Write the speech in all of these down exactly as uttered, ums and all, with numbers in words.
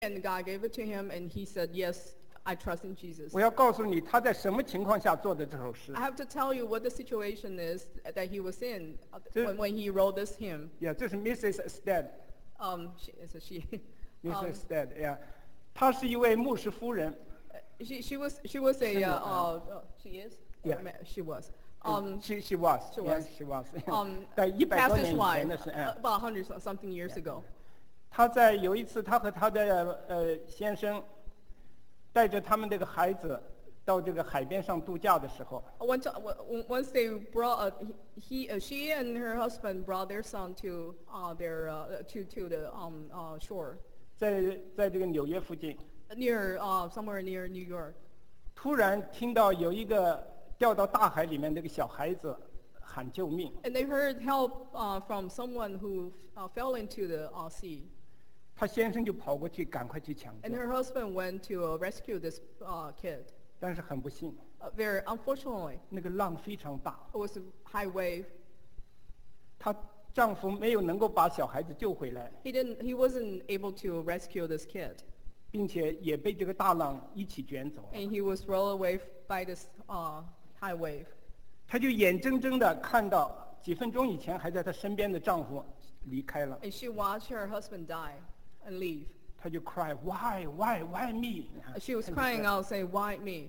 and God gave it to him, and he said, yes, I trust in Jesus. 我要告诉你他在什么情况下做的这首诗。 I have to tell you what the situation is that he was in uh, This- when, when he wrote this hymn. Yeah， 这是 Missus Stead， Um, she, it's a she. Missus Stead， yeah， 她是一位牧师夫人。 she, she was, she was a, uh, uh, uh, she is? Yeah. Ma- She was. Um, she she was she yeah, was. she was um, 在一百多 pastor's 年以 wife, 前的是， uh, 嗯， about a hundred something years ago. 她在有一次，她和她的呃先生带着他们这个孩子到这个海边上度假的时候， One ti- w- Once they brought, uh, he, uh, she and her husband brought their son to, uh, their, uh, to, to the, um, uh, shore, 在在这个纽约附近， near, uh, somewhere near New York. 突然听到有一个掉到大海里面那个小孩子喊救命， And they heard help, uh, from someone who, uh, fell into the, uh, sea. 她先生就跑过去赶快去抢 And 救， her husband went to, uh, rescue this, uh, kid. 但是很不幸， Uh, very unfortunately, 那个浪非常大， it was a high wave. 她丈夫没有能够把小孩子救回来， He didn't, he wasn't able to rescue this kid. 并且也被这个大浪一起卷走了。 And he was rolled away by this, uh, high wave. 她就眼睁睁地看到几分钟以前还在她身边的丈夫离开了， And she watched her husband die and leave. 她就 cry why why why me？ She was crying out, saying, why me?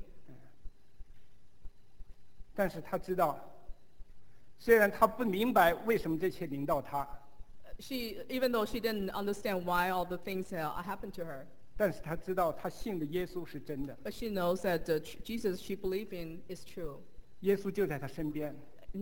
但是她知道，虽然她不明白为什么这些临到她， She, even though she didn't understand why all the things uh, happened to her, 但是她知道她信的耶稣是真的， but she knows that the tr- Jesus she believed in is true. 耶稣就在她身边，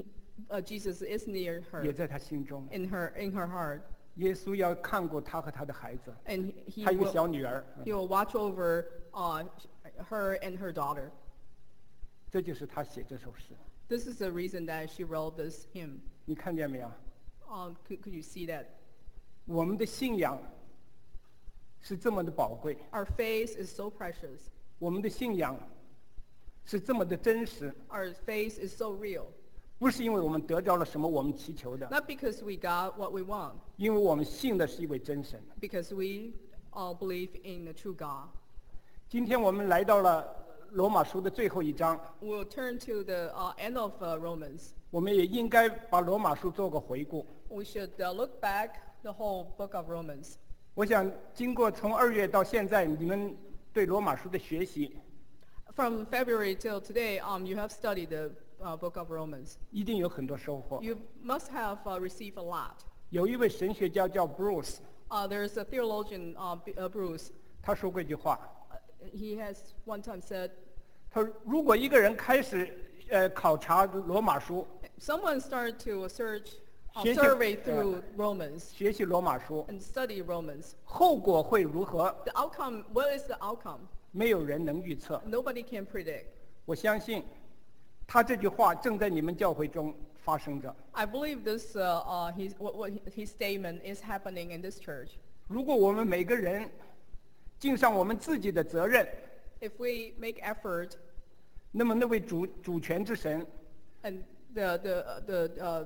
Uh, Jesus is near her, 也在她心中。 in her, in her heart. 耶稣要看过她和她的孩子， And he 她有个 will, 小女儿， he will watch over uh, her and her daughter. 这就是她写这首诗。 This is the reason that she wrote this hymn. 你看见没有？ Uh, could, could you see that? 我们的信仰是这么的宝贵， Our faith is so precious. 我们的信仰是这么的真实， Our faith is so real. 不是因为我们得着了什么我们祈求的， Not because we got what we want, 因为我们信的是一位真神。 because we all believe in the true God. 今天我们来到了罗马书的最后一章， We'll turn to the uh, end of uh, Romans. 我们也应该把罗马书做个回顾。 We should uh, look back the whole book of Romans. 我想经过从二月到现在，你们对罗马书的学习， From February till today, um, you have studied the uh, book of Romans. 一定有很多收获。 You must have uh, received a lot. 有一位神学家叫 Bruce， Uh, there's a theologian, uh, B- uh, Bruce. 他说过一句话， Uh, he has one time said, 他说如果一个人开始呃考察罗马书， someone started to search, uh, 学习- survey through Romans 学习罗马书， and study Romans. 后果会如何？ The outcome, what is the outcome? 没有人能预测。 Nobody can predict. 我相信，他这句话正在你们教会中发生着。 I believe this, uh, uh, his, what, what his statement is happening in this church. 如果我们每个人尽上我们自己的责任， If we make effort 那么那位主主权之神 and the, the, the, uh,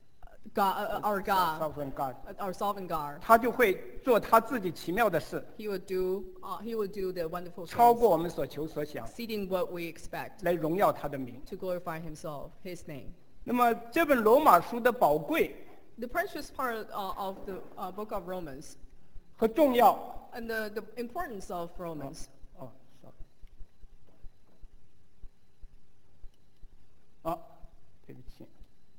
God, uh, our God, Sovereign God， uh, our sovereign God, 他就会做他自己奇妙的事， he will do, uh, he will do the wonderful 超 things, 过我们所求所想， exceeding what we expect, 来荣耀他的名。 to glorify himself, his name. 那么这本罗马书的宝贵 The precious part uh, of the uh, book of Romans 和重要， and the, the importance of Romans. 哦，sorry，啊，对不起。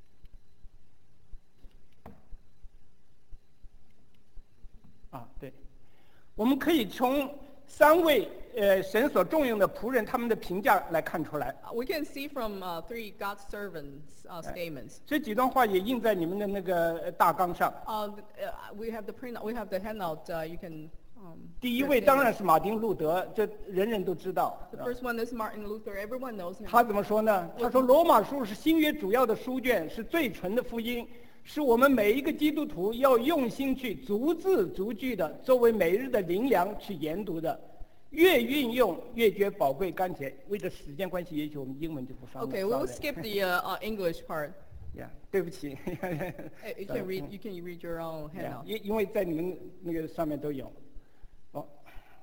啊，对，我们可以从三位呃神所重用的仆人他们的评价来看出来。 Uh, we can see from uh, three God's servants' uh, statements. 这几段话也印在你们的那个呃大纲上。 Uh, th- uh, we have the print, we have the handout. Uh, you can. Um, 第一 read 位 it. 当然是马丁路德，这人人都知道。 The first one is Martin Luther. Everyone knows him. 他怎么说呢？他说罗马书是新约主要的书卷，是最纯的福音，是我们每一个基督徒要用心去逐字逐句的，作为每日的灵粮去研读的。越运用越觉宝贵甘甜。为了时间关系，也许我们英文就不放了。 Okay, we'll skip the uh, uh, English part. Yeah， 对不起。 Uh, You can read. You can read your own Yeah， handout. 因因为在你们那个上面都有。哦，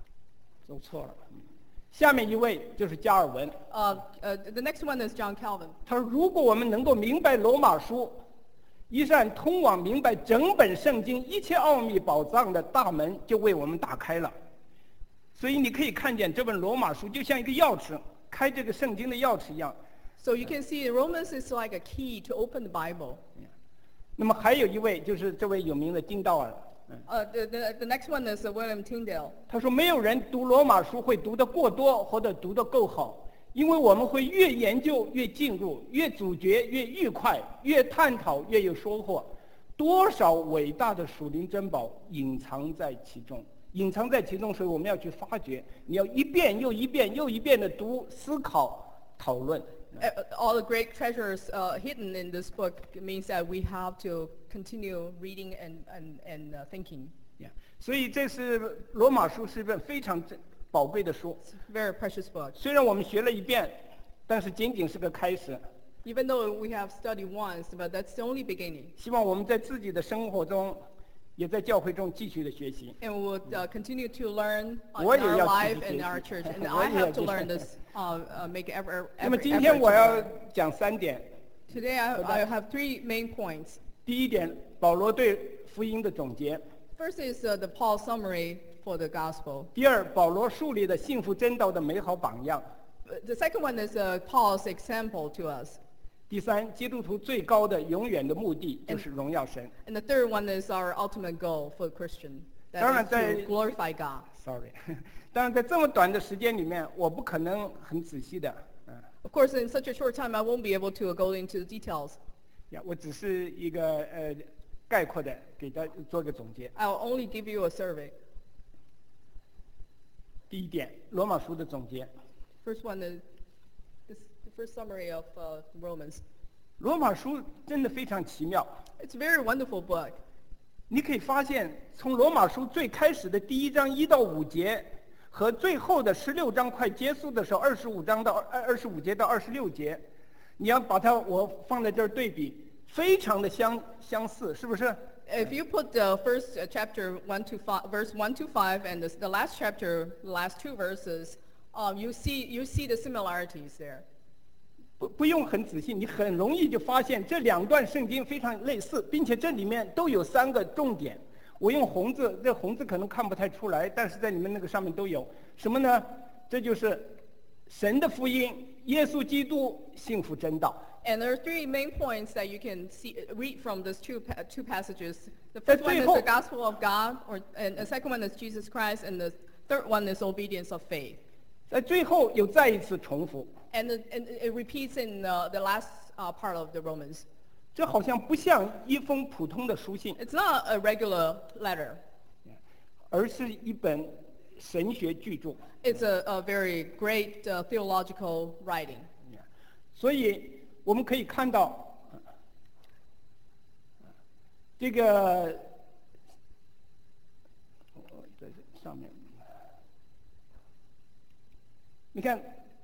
走错了。下面一位就是加尔文， Uh, uh, the next one is John Calvin. 他说：“如果我们能够明白罗马书，一扇通往明白整本圣经一切奥秘宝藏的大门就为我们打开了。所以你可以看见这本罗马书就像一个钥匙，开这个圣经的钥匙一样。 So you can see Romans is like a key to open the Bible. 那么还有一位就是这位有名的金道尔， Uh, the, the, the next one is uh, William Tyndale. 他说没有人读罗马书会读得过多或者读得够好，因为我们会越研究越进入，越咀嚼越愉快，越探讨越有收获。多少伟大的属灵珍宝隐藏在其中，隐藏在其中，所以我们要去发掘。你要一遍又一遍又一遍的读、思考、讨论。 Uh, all the great treasures uh, hidden in this book means that we have to continue reading and, and, and uh, thinking. Yeah. 所以这是罗马书是一本非常珍宝贵的书。 It's a very precious book. 虽然我们学了一遍，但是仅仅是个开始。 Even though we have studied once, but that's the only beginning. 希望我们在自己的生活中，也在教会中继续的学习。 And we'll uh, continue to learn uh, in 我也 our 要 life 继续 and 学习。 our church. And 我 I 也要 have to 继续。 learn this, uh, uh, make every, 那么 every 今 effort 天 to 我要 learn. 讲三点。 Today I, I have three main points. 第一点，保罗对福音的总结； First is uh, the Paul summary for the gospel. 第二，保罗树立的幸福真道的美好榜样； Uh, The second one is uh, Paul's example to us. 第三，基督徒最高的永远的目的就是荣耀神。 And the third one is our ultimate goal for the Christian. 当然 That 在 is to glorify God. Sorry，当然在这么短的时间里面，我不可能很仔细的，嗯、 Of course, in such a short time, I won't be able to go into the details. 呀，我只是一个呃概括的给大家做个总结。 I'll only give you a survey. 第一点，罗马书的总结。 First one is this, the first summary of uh, Romans. 罗马书真的非常奇妙， It's a very wonderful book. 你可以发现，从罗马书最开始的第一章一到五节，和最后的十六章快结束的时候，二十五章到二二十五节到二十六节，你要把它我放在这儿对比，非常的相相似，是不是？ If you put the first uh, chapter one to five, verse one to five, and the, the last chapter, the last two verses, um, you see you see the similarities there. 不不用很仔细，你很容易就发现这两段圣经非常类似，并且这里面都有三个重点。我用红字，这红字可能看不太出来，但是在你们那个上面都有什么呢？这就是神的福音，耶稣基督幸福真道。 And there are three main points that you can see, read from these two, pa- two passages. The That's first one is very the hope. gospel of God, or, and the second one is Jesus Christ, and the third one is obedience of faith. 在最后又再一次重复， And it, and it repeats in uh, the last uh, part of the Romans. 这好像不像一封普通的书信， It's not a regular letter. 而是一本神学巨著。 It's a, a very great uh, theological writing. 所以我们可以看到，这个我在这上面，你看，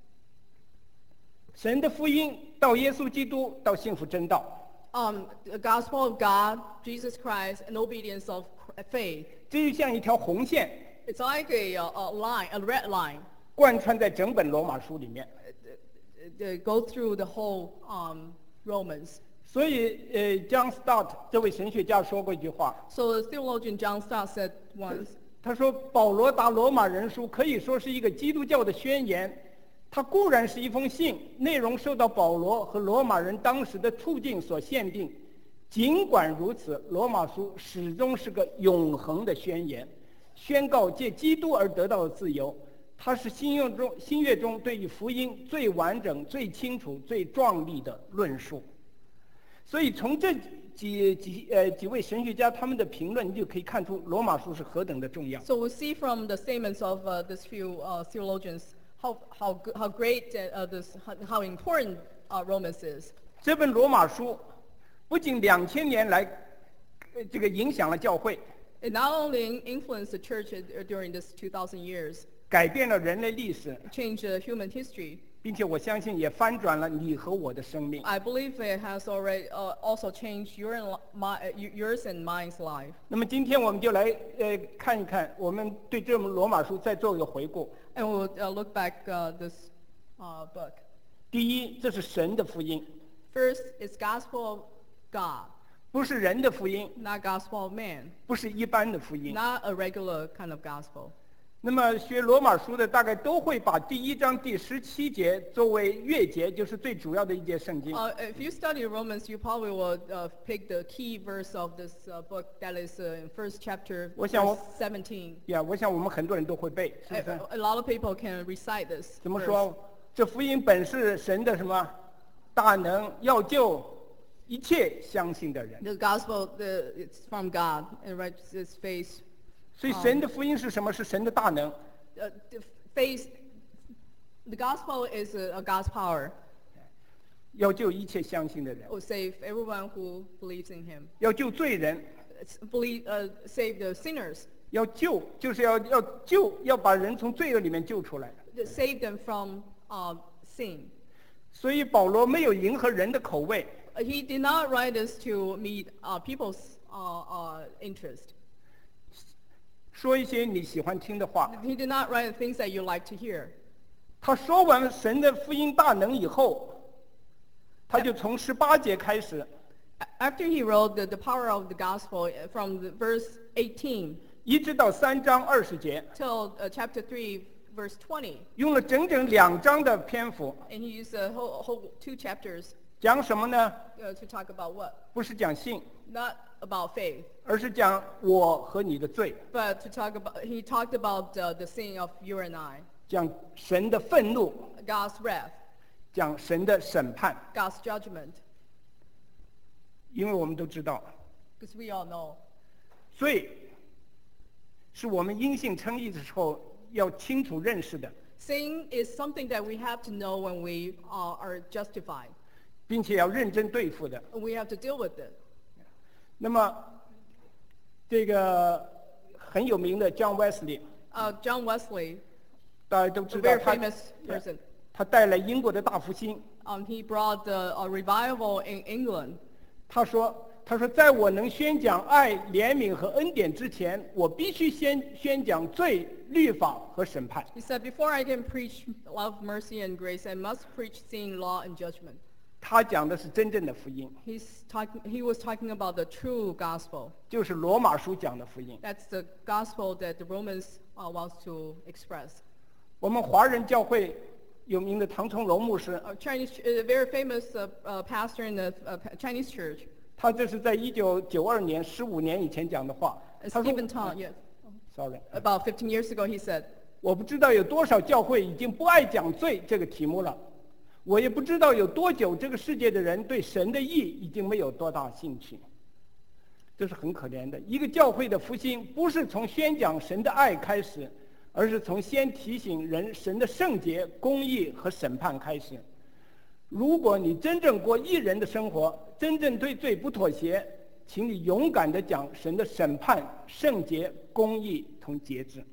神的福音到耶稣基督到幸福真道， Um, the gospel of God, Jesus Christ, and obedience of cr- faith. 这就像一条红线， It's like a, a, a line, a red line. 贯穿在整本罗马书里面。 They go through the whole um, Romans. 所以，呃，John Stott 这位神学家说过一句话， So the theologian John Stott said once, 他说：“保罗答罗马人书可以说是一个基督教的宣言，它固然是一封信，内容受到保罗和罗马人当时的处境所限定。尽管如此，罗马书始终是个永恒的宣言，宣告借基督而得到的自由。它是新约中新约中对于福音最完整、最清楚、最壮丽的论述。所以从这几几呃几位神学家他们的评论，你就可以看出罗马书是何等的重要。” so we see from the statements of uh, these few uh, theologians how, how, g- how great uh, this, how, how important uh, Romans is. 这本罗马书不仅两千年来，呃这个影响了教会， It not only influenced the church uh, during this two thousand years, 改变了人类历史， it changed uh, human history, 并且我相信也翻转了你和我的生命。 I believe it has already uh, also changed your and li- my, uh, y- yours and mine's life. 那么今天我们就来呃看一看，我们对这本罗马书再做一个回顾。 And we'll uh, look back uh, this uh, book. 第一，这是神的福音， First, it's gospel of God, 不是人的福音， not gospel of man, 不是一般的福音。 not a regular kind of gospel. 那么学罗马书的大概都会把第一章第十七节作为月节，就是最主要的一节圣经。 Uh, if you study Romans, you probably will uh, pick the key verse of this uh, book that is uh, in first chapter, 我想我- verse seventeen. 呀，我想我们很多人都会背，是 A, 不是？ a lot of people can recite this. 怎么 verse. 说？这福音本是神的什么大能，要救一切相信的人。 The gospel, the, it's from God and right its face. 所以神的福音是什么？是神的大能。 Uh, the face, the gospel is a, a God's power. 要救一切相信的人， Will save everyone who believes in Him. 要救罪人， It's believe, uh, save the sinners, 要救就是要要救，要把人从罪恶里面救出来。 to save them from uh, sin. 所以保罗没有迎合人的口味， Uh, He did not write this to meet uh, people's uh, uh, interest. 说一些你喜欢听的话。 He did not write things that you like to hear. 他说完神的福音大能以后，他就从十八节开始， A- After he wrote the, the power of the gospel uh, from the verse eighteen 一直到三章二十节， till uh, chapter three, verse twenty, 用了整整两章的篇幅， and he used a whole, whole two chapters 讲什么呢？ uh, to talk about what? 不是讲信， Not about faith, 而是讲我和你的罪， but to talk about, he talked about uh, the sin of you and I, 讲神的愤怒， God's wrath, 讲神的审判。 God's judgment, 因为我们都知道， because we all know. 罪是我们因信称义的时候要清楚认识的， Sin is something that we have to know when we uh, are justified. 并且要认真对付的。 And we have to deal with it. 那么，这个很有名的 John Wesley， Uh, John Wesley, 大家都 a 知道 very 他 famous person, 他带来英国的大复兴。 um, he brought the, a revival in England. 他说：“他说，在我能宣讲爱、怜悯和恩典之前，我必须先宣讲罪、律法和审判。 He said, before I can preach love, mercy, and grace, I must preach sin, law, and judgment. ” 他讲的是真正的福音， He's talking, he was talking about the true gospel. 就是罗马书讲的福音。 That's the gospel that the Romans uh, wants to express. 我们华人教会有名的唐崇荣牧师， A Chinese, a very famous uh, uh, pastor in the uh, Chinese church, 他这是在一九九二年十五年以前讲的话。 uh, 他说 Stephen Tong, yes. ：“sorry， About fifteen years ago, he said, 我不知道有多少教会已经不爱讲罪这个题目了，我也不知道有多久这个世界的人对神的义已经没有多大兴趣。这是很可怜的。一个教会的复兴不是从宣讲神的爱开始，而是从先提醒人神的圣洁、公义和审判开始。如果你真正过义人的生活，真正对罪不妥协，请你勇敢地讲神的审判、圣洁、公义同节制。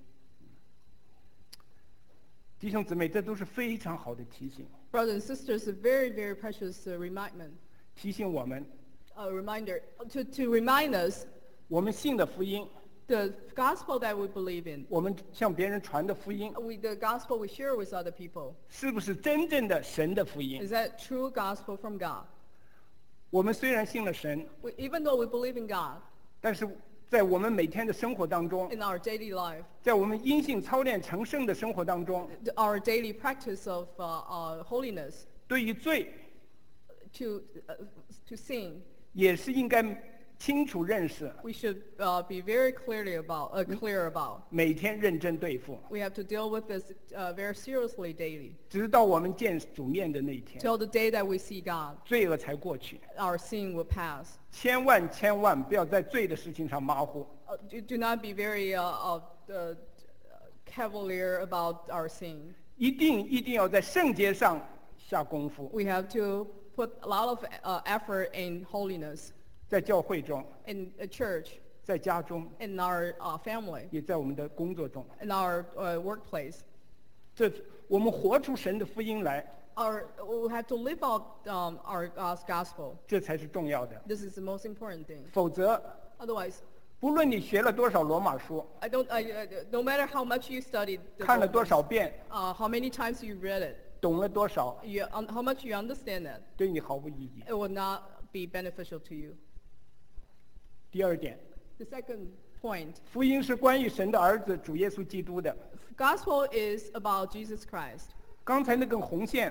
弟兄姊妹，这都是非常好的提醒， brothers and sisters, a very, very precious uh, reminder, 提醒我们， a reminder to, to remind us 我们信的福音， the gospel that we believe in, 我们向别人传的福音， we, the gospel we share with other people. 是不是真正的神的福音？ Is that true gospel from God? 我们虽然信了神， We, even though we believe in God 但是在我们每天的生活当中， in our daily life, 在我们因信操练成圣的生活当中， the- our daily practice of uh, uh, holiness 对于罪 to, uh, to sin, 也是应该清楚认识， we should uh, be very clearly about, uh, clear about. 每天认真对付， We have to deal with this uh, very seriously daily 直到我们见主面的那一天， till the day that we see God. 罪恶才过去。 Our sin will pass. 千万千万不要在罪的事情上马虎。 Uh, do, do not be very uh, uh, uh, cavalier about our sin. 一定一定要在圣洁上下功夫， We have to put a lot of uh, effort in holiness 在教会中， in a church, 在家中， in our uh, family, 也在我们的工作中。 in our uh, workplace. 这我们活出神的福音来， Our, we have to live out um, our God's gospel. 这才是重要的。 This is the most important thing. 否则， Otherwise, 不论你学了多少罗马书， I don't. I, I, no matter how much you studied, the 看了 Romans, 多少遍， uh, how many times you read it, 懂了多少， you, um, how much you understand it, 对你毫无意义。 it will not be beneficial to you. 第二点， The second point, 福音是关于神的儿子主耶稣基督的。 gospel is about Jesus Christ. 刚才那根红线，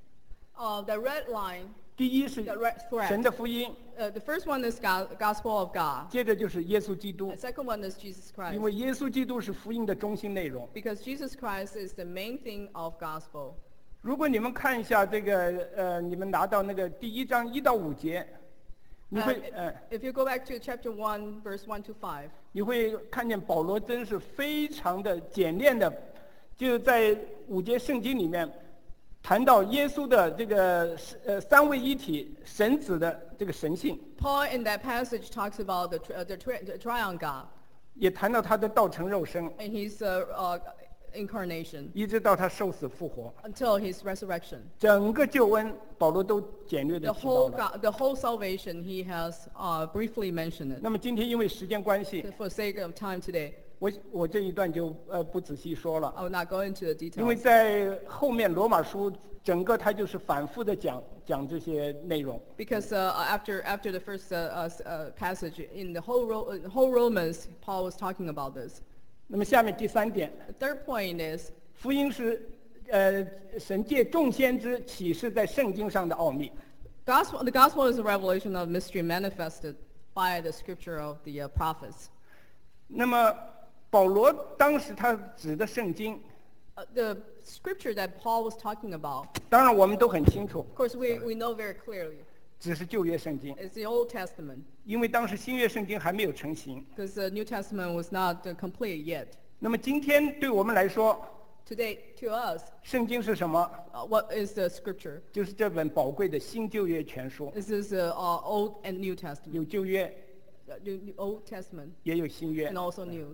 Uh, the red line, 第一是 the red thread. 神的福音， Uh, the first one is God, gospel of God. 接着就是耶稣基督 The，second one is Jesus 因 Christ. 为耶稣基督是福音的中心内容。 Because Jesus Christ is the main thing of gospel. 如果你们看一下这个，呃，你们拿到那个第一章一到五节，你 Uh, 会，呃， if you go back to chapter one, verse one to five, 你会看见保罗真是非常的简练的，就在五节圣经里面谈到耶稣的这个呃三位一体神子的这个神性， Paul in that passage talks about the, tri- uh, the, tri- the triune God 也谈到他的道成肉身， and his uh, uh, incarnation 一直到他受死复活， until his resurrection. 整个救恩保罗都简略的 The 提到 whole 了。 God, the whole salvation he has uh, briefly mentioned it. 那么今天因为时间关系， For sake of time today, 我我这一段就呃不仔细说了， I will not go into the 因为 details 在后面罗马书整个它就是反复的讲讲这些内容。 because uh, after after the first uh, uh, s- uh, passage in the whole Ro- uh, whole Romans, Paul was talking about this. 那么下面第三点， The third point is 福音是呃神借众先知启示在圣经上的奥秘。 gospel. The gospel is a revelation of mystery manifested by the scripture of the uh, prophets. 那么保罗当时他指的圣经， Uh, the scripture that Paul was talking about, 当然我们都很清楚， of course, we, we know very clearly, 只是旧约圣经， it's the Old Testament, 因为当时新约圣经还没有成型。 because the New Testament was not uh, complete yet. 那么今天对我们来说， Today, to us, 圣经是什么？ uh, what is the scripture? 就是这本宝贵的新旧约全书， This is the uh, Old and New Testament, 有旧约， uh, the the Old Testament 也有新约 and。also New.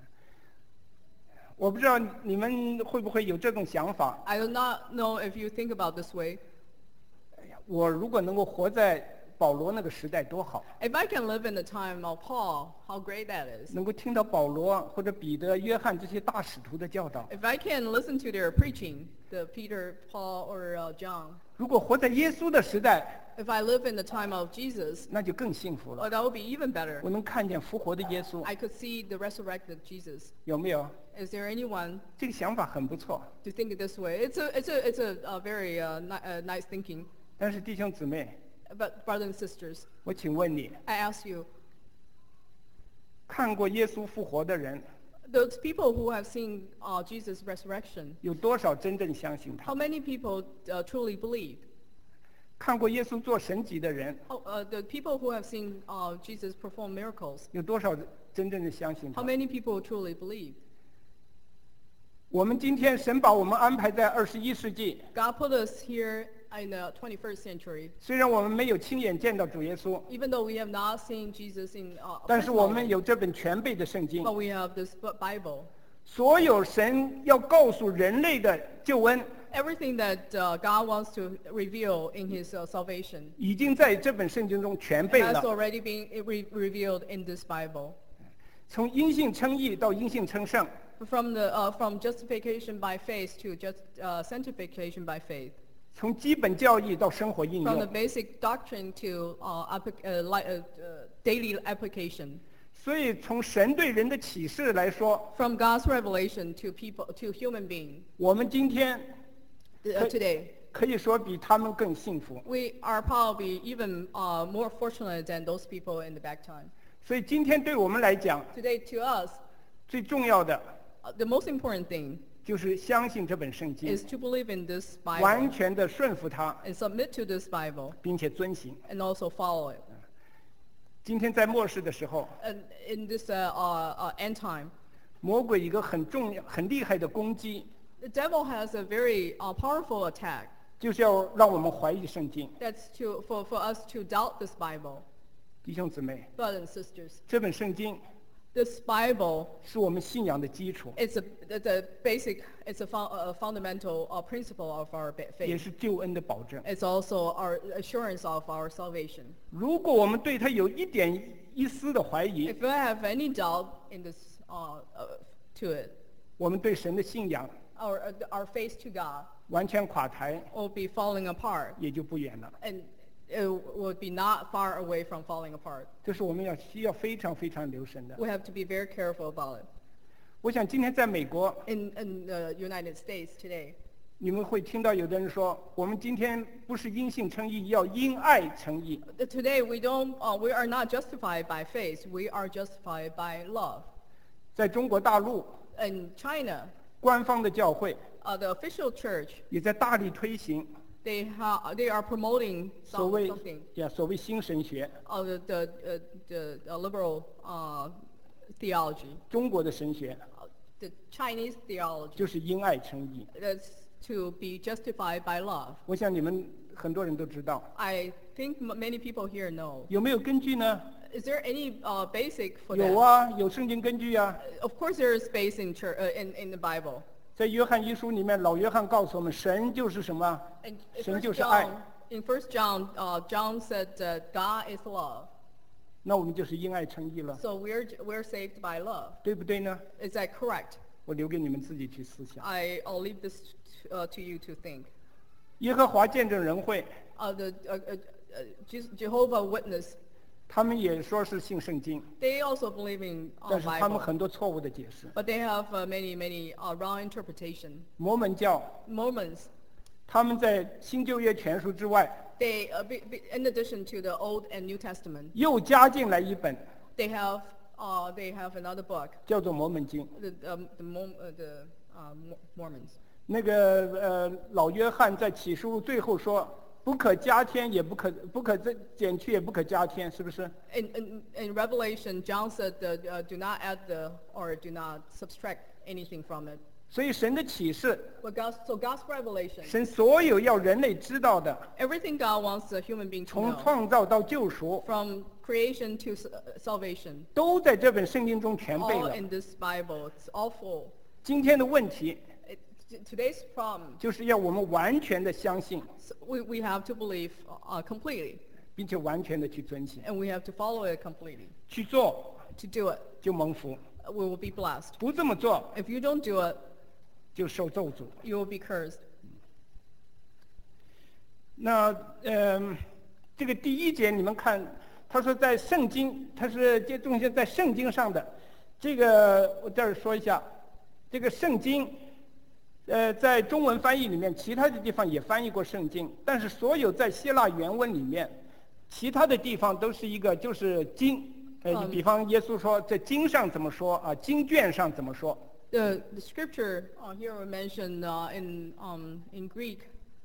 我不知道你们会不会有这种想法？ I do not know if you think about this way. 哎呀，我如果能够活在保罗那个时代多好， If I can live in the time of Paul, how great that is. 能够听到保罗或者彼得、约翰这些大使徒的教导。 If I can listen to their preaching, the Peter, Paul, or uh, John. 如果活在耶稣的时代， If I live in the time of Jesus, 那就更幸福 oh, 了。 that would be even better. 我能看见复活的耶稣， I could see the resurrected Jesus. 有没有？ Is there anyone 这个想法很不错。 to think it this way? It's a, it's a, it's a, uh very uh, ni- uh, nice thinking. 但是弟兄姊妹， But brothers and sisters, 我请问你， I ask you, 看过耶稣复活的人， those people who have seen uh, Jesus' resurrection, 有多少真正相信 how 他？ many people uh, truly believe? 看过耶稣做神迹的人， Oh, uh, the people who have seen uh, Jesus perform miracles, 有多少真正的相信 how 他？ many people truly believe? 我们今天神把我们安排在二十一世纪， God put us here in the twenty-first century. 虽然我们没有亲眼见到主耶稣， Even though we have not seen Jesus in uh, 但是我 personally, 们有这本全备的圣经 but，we have this bu- Bible. 所有神要告诉人类的救恩， Everything that uh, God wants to reveal in His uh, salvation 已经在这本圣经中全备 has 了。 already been re- revealed in this Bible. 从因信称义到因信称圣， From the uh, from justification by faith to just uh, sanctification by faith. 从基本教义到生活应 From the 用。 basic doctrine to uh, applic- uh, li- uh, uh, daily application. 所以从神对人的启示来说， From God's revelation to people to human being 我们今天 uh, today. 可以说比他们更幸福。 We are probably even uh, more fortunate than those people in the back time. 所以今天对我们来讲， Today, to us, 最重要的 uh, the most important thing 就是相信这本圣经， is to believe in this 完 Bible 全的顺服它， and submit to this Bible 并且遵行。 and also follow it. 今天在末世的时候， And in this uh, uh, uh, end time, 魔鬼一个很重要、很厉害的攻击， the devil has a very uh, powerful attack. 就是要让我们怀疑圣经。 That's to, for, for us to doubt this Bible. 弟兄姊妹， Brothers and sisters, 这本圣经 This Bible 是我们信仰的基础， is a, the, the basic, it's a, fun, a fundamental uh, principle of our ba- 也 faith. 是救恩的保证。 It's also our assurance of our salvation. 如果我们对它有一点一丝的怀疑， If you have any doubt in this uh, uh, to it, 我们对神的信仰 our, uh, our faith to God 完全垮台， will be falling apart, 也就不远了。 and it would be not far away from falling apart. 这是我们要需要非常非常留神的。 We have to be very careful about it. 我想今天在美国， In, in the United States today, 你们会听到有的人说，我们今天不是因信称义，要因爱称义。 uh, today we don't, uh, we are not justified by faith. We are justified by love. 在中国大陆， In China, 官方的教会 uh, the official church, 也在大力推行 they ha- they are promoting 所 some, 谓 something 呀所谓新神学， of the the, uh, the uh, liberal uh, theology, 中国的神学 uh, the Chinese theology. 就是因爱称义。 That's to be justified by love. 我想你们很多人都知道， I think m- many people here know. 有没有根据呢？ Is there any uh, basic for 有 that? 啊，有圣经根据啊。 Of course, there is base in church uh, in in the Bible. 在约翰一书里面，老约翰告诉我们，神就是什么？ And 神 First 就是爱。 John, in First John, uh, John said that God is love. 那我们就是因爱称义了， So we're we're saved by love. 对不对呢？ Is that correct? 我留给你们自己去思想。 I I'll leave this t- uh, to you to think. 耶和华见证人会， Uh, the uh, uh, uh, Je- Jehovah Witness, 他们也说是信圣经， they also believe in uh, 但是他们 Bible, 很多错误的解释。 but they have uh, many many uh, wrong interpretation. 摩门教， Mormons, 他们在新旧约全书之外， they uh, be, be, in addition to the Old and New Testament, 又加进来一本， they have uh, they have another book, 叫做《摩门经》。 the um, the, Mor- uh, the uh, Mo- Mormons. 那个呃，老约翰在启示录最后说，不可加添，也不可不可增减去，也不可加添，是不是？ In, in, in Revelation, John said that uh, do not add the or do not subtract anything from it. 所以神的启示， But God's, so God's revelation, 神所有要人类知道的， everything God wants the human being to 从 know, 创造到救赎， from creation to s- uh, salvation, 都在这本圣经中全备 all 了。 in this Bible. It's all full. 今天的问题 It, t- today's problem, 就是要我们完全的相信， so we, we have to believe uh, completely, 并且完全的去遵行， and we have to follow it completely. 去做 To do it, 就蒙福， we will be blessed. 不这么做 If you don't do it, 就受咒诅。 you will be cursed. 那嗯、这个第一节你们看，他说在圣经，他是这重心在圣经上的。这个我这儿说一下，这个圣经，呃，在中文翻译里面，其他的地方也翻译过圣经，但是所有在希腊原文里面，其他的地方都是一个就是经。呃， 嗯你比方耶稣说在经上怎么说啊，经卷上怎么说。 The, the scripture uh, here we mentioned uh, in um, in Greek,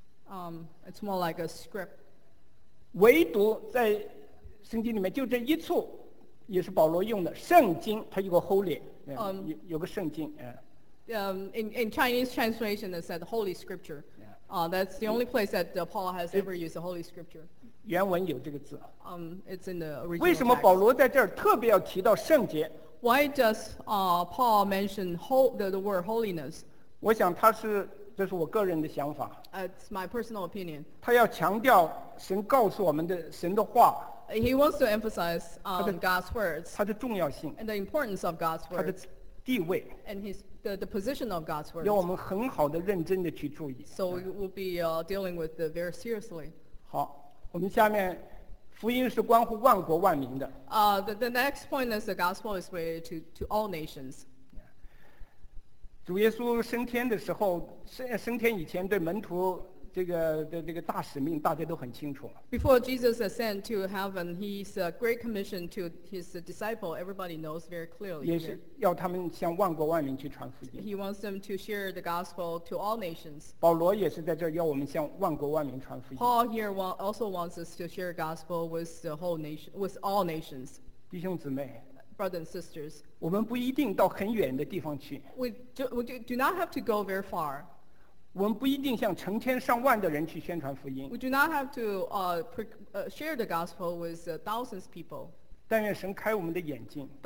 um, it's more like a script. 唯独在圣经里面就这一处，也是保罗用的圣经，它有个 holy，嗯嗯有有个圣经，嗯， Um, in, in Chinese translation, it said Holy Scripture. Uh, that's the only place that uh, Paul has ever used the Holy Scripture. 原文有这个字。 Um, it's in the original 为什么保 text. 罗在这儿特别要提到圣洁？ Why does uh, Paul mention hol- the, the word holiness? 我想他是，这是我个人的想法， Uh, it's my personal opinion. 他要强调神告诉我们的神的话， He wants to emphasize um, Okay. God's words 它的重要性， and the importance of God's 它的 words 地位， and his, the, the position of God's 要我 words. 们很好的、认真的去注意。 So we will be uh, dealing with it very seriously. 好，我们下面福音是关乎万国万民的。 Uh, the, the next point is the gospel is related to, to all nations. 主耶稣升天的时候，升升天以前对门徒这个的这个大使命，大家都很清楚。 Before Jesus ascended to heaven, his uh, great commission to his uh, disciple, everybody knows very 也 clearly. 是要他们向万国万民去传福音。 He wants them to share the gospel to all nations. 保罗也是在这儿要我们向万国万民传福音。 Paul here wa- also wants us to share gospel with the whole nation, with all nations. 弟兄姊妹， Brothers and sisters, 我们不一定到很远的地方去， we do, we do do not have to go very far. 我们不一定向成千上万的人去宣传福音。 We do not have to uh, pre- uh, share the gospel with uh, thousands of people. 但愿神开我们的眼睛， But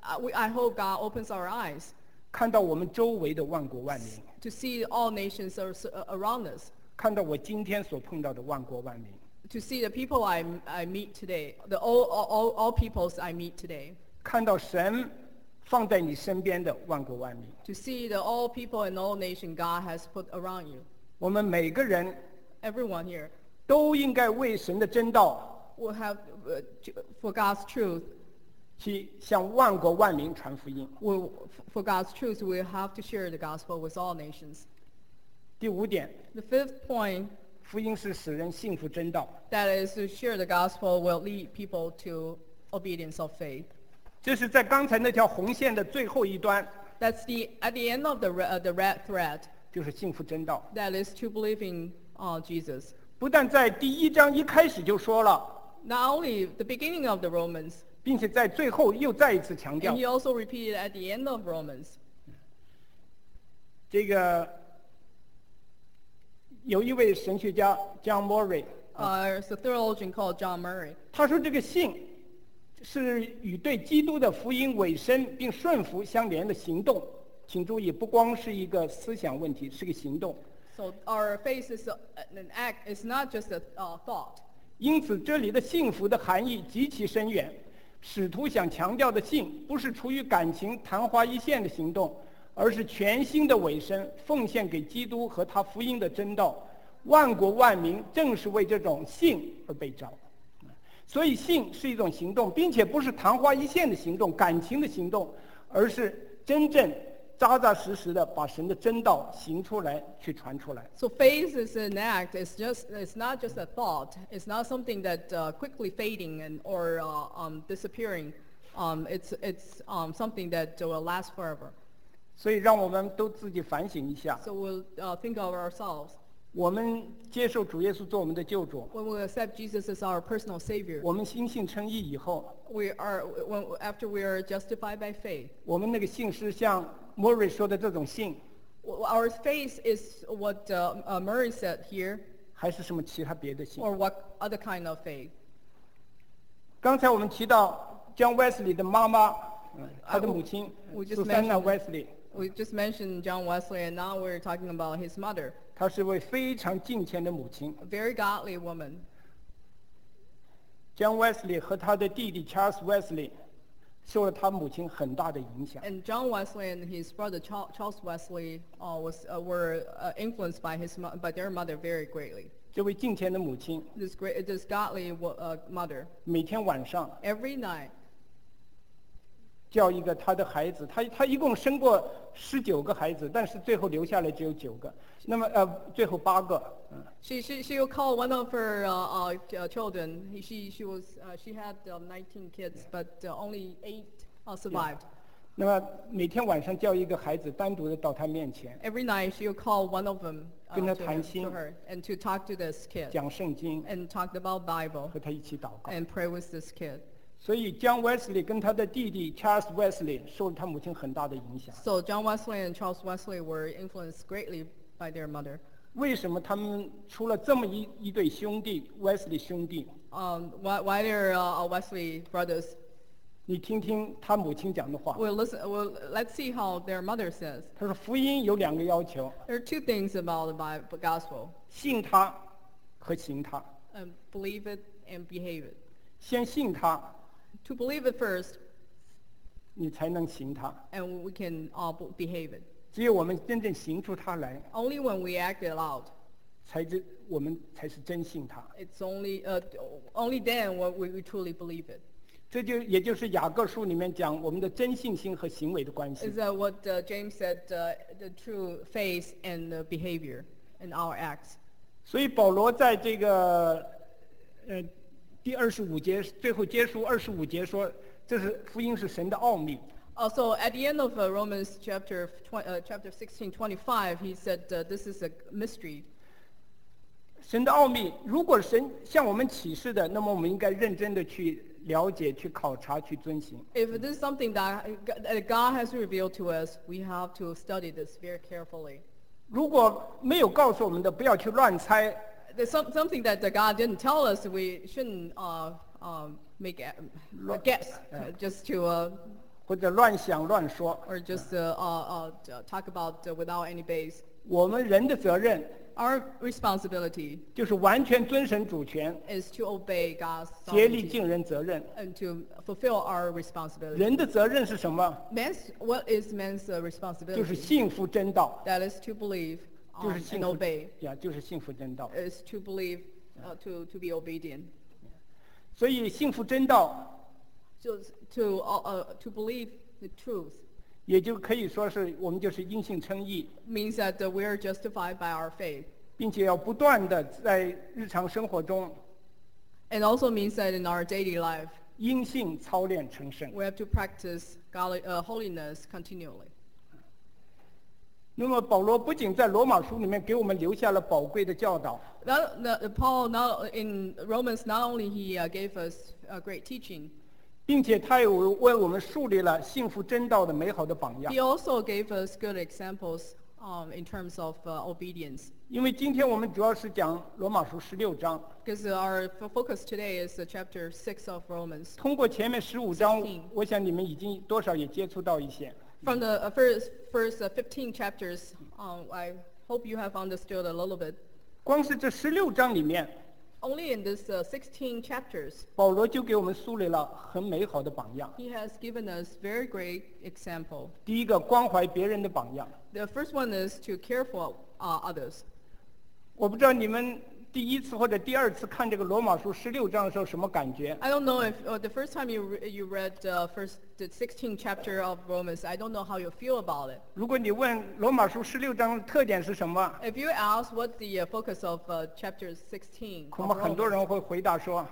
uh, we, I hope God opens our eyes 看到我们周围的万国万民， to see all nations are, s- uh, around us, 看到我今天所碰到的万国万民， to see the people I, I meet today, the all, all, all, all peoples I meet today, 看到神放在你身边的万国万民。 to see the all people and all nation God has put around you. 我们每个人 Everyone here 都应该为神的真道 will have, uh, to- for God's truth, 去向万国万民传福音。 will, for God's truth, we have to share the gospel with all nations. 第五点， The fifth point, 福音是使人信服真道， that is to share the gospel will lead people to obedience of faith. 这是在刚才那条红线的最后一端， That's the, at the end of the, re- uh, the red thread, 就是信服真道。 that is to believe in uh, Jesus. 不但在第一章一开始就说了， Not only the beginning of the Romans, 并且在最后又再一次强调 and he also repeated at the end of Romans. 这个有一位神学家 John Murray， Uh, there's a theologian called John Murray. 他说这个信是与对基督的福音委身并顺服相连的行动。请注意，不光是一个思想问题，是个行动。 So our faith is a, an act, it's not just a uh, thought. 因此，这里的幸福的含义极其深远。使徒想强调的信，不是出于感情昙花一现的行动，而是全心的委身，奉献给基督和他福音的真道。万国万民正是为这种信而被召。所以，信是一种行动，并且不是昙花一现的行动、感情的行动，而是真正扎扎实实的把神的真道行出来，去传出来。 So faith is an act. It's just, it's not just a thought. It's not something that uh, quickly fading and or uh, um, disappearing. Um, it's it's um, something that will last forever. 所以，让我们都自己反省一下。 So we'll uh, think of ourselves 我们接受主耶稣做我们的救主， when we accept Jesus as our personal Savior. 我们因信称义以后， We are when, after we are justified by faith. 我们那个信是像 Murray 说的这种信， Our faith is what uh, uh, Murray said here, 还是什么其他别的信？ or what other kind of faith? 刚才我们提到 John Wesley 的妈妈，嗯，他的母亲 we just Susanna mentioned- Wesley， We just mentioned John Wesley, and now we're talking about his mother, 她是位非常敬虔的母亲。 a very godly woman. John Wesley 和他的弟弟 Charles Wesley 受了他母亲很大的影响。 And John Wesley and his brother Charles Charles Wesley uh, was uh, were uh, influenced by his mo- by their mother very greatly. 这位敬虔的母亲 This great, this godly wo- uh, mother, 每天晚上 every night 叫一个他的孩子，他他一共生过十九个孩子，但是最后留下来只有九个，那么呃最后八个，嗯， she she she will call one of her uh, uh, uh, children. He- She she was uh, she had uh, nineteen kids, but uh, only eight uh, survived. 那么每天晚上叫一个孩子单独的到他面前 Every night she will call one of them uh, 跟他 to, 谈 her, 心。 to her and to talk to this kid 讲圣经， and talk about Bible 和他一起祷告。 and pray with this kid. 所以 John Wesley 跟他的弟弟 Charles Wesley 受了他母亲很大的影响。 So John Wesley and Charles Wesley were influenced greatly by their mother. 为什么他们出了这么一一对兄弟 Wesley 兄弟？ Um, why, why they're uh, Wesley brothers? 你听听他母亲讲的话。 We'll listen. Well, let's see how their mother says. 他说福音有两个要求： There are two things about the Bible, gospel: 信他和行他。 um, believe it and behave it. 先信他， To believe it first, 你才能行他。 and we can uh, be- behave it. 只有我们真正行出他来， Only when we act it out, 才真我们才是真信他。 it's only uh, only then when we, we truly believe it. 这就也就是雅各书里面讲我们的真信心和行为的关系 Is。that what uh, James said? Uh, the true faith and the behavior and our acts. 所以保罗在这个呃第二十五节最后结束二十五节说，这是福音是神的奥秘。 Also, at the end of uh, Romans chapter twenty, uh, chapter sixteen twenty-five, he said uh, this is a mystery. 神的奥秘，如果神向我们启示的，那么我们应该认真的去了解、去考察、去遵行。 If this is something that that God has revealed to us, we have to study this very carefully. 如果没有告诉我们的，不要去乱猜。 There's some, something that the God didn't tell us. We shouldn't uh, um, make a, a guess uh, just to uh, 或者乱想乱说。 or just uh, uh, uh, talk about uh, without any base. 我们人的责任 Our responsibility 就是完全遵守主权， is to obey God's 竭力 sovereignty 尽人责任。 and to fulfill our responsibility. 人的责任是什么？ Man's, what is man's uh, 就是 responsibility? 信服真道， That is to believe 就 um, 是信 and 服 obey. 呀，就是信服真道。 Is to believe, uh, to, to be obedient. 所以信服真道， So to, uh, uh, to believe the truth 也就可以说是我们就是因信称义， means that uh, we are justified by our faith. 并且要不断的在日常生活中 And also means that in our daily life, 因信操练成圣。 we have to practice godly, uh, holiness continually. 那么保罗不仅在罗马书里面给我们留下了宝贵的教导， Not, the, Paul, not, in Romans, not only he uh, gave us a great teaching, 并且他也为我们树立了信服真道的美好的榜样。 he also gave us good examples um, in terms of uh, obedience. 因为今天我们主要是讲罗马书十六章， Because our f- focus today is uh, chapter six of Romans. 通过前面十五章 16， 我想你们已经多少也接触到一些。 From the uh, first, first uh, fifteen chapters, um, I hope you have understood a little bit. 光是这十六章里面， Only in this uh, sixteen chapters, 保罗就给我们树立了很美好的榜样。 he has given us very great example. 第一个，关怀别人的榜样。 The first one is to care for uh, others. 我不知道你们第一次或者第二次看这个罗马书十六章的时候什么感觉？ I don't know if uh, the first time you re- you read uh, first the sixteenth chapter of Romans, I don't know how you feel about it. 如果你问罗马书十六章的特点是什么， If you ask what the uh, focus of uh, chapter sixteen 恐 of 怕很多 Romans, 人会回答说，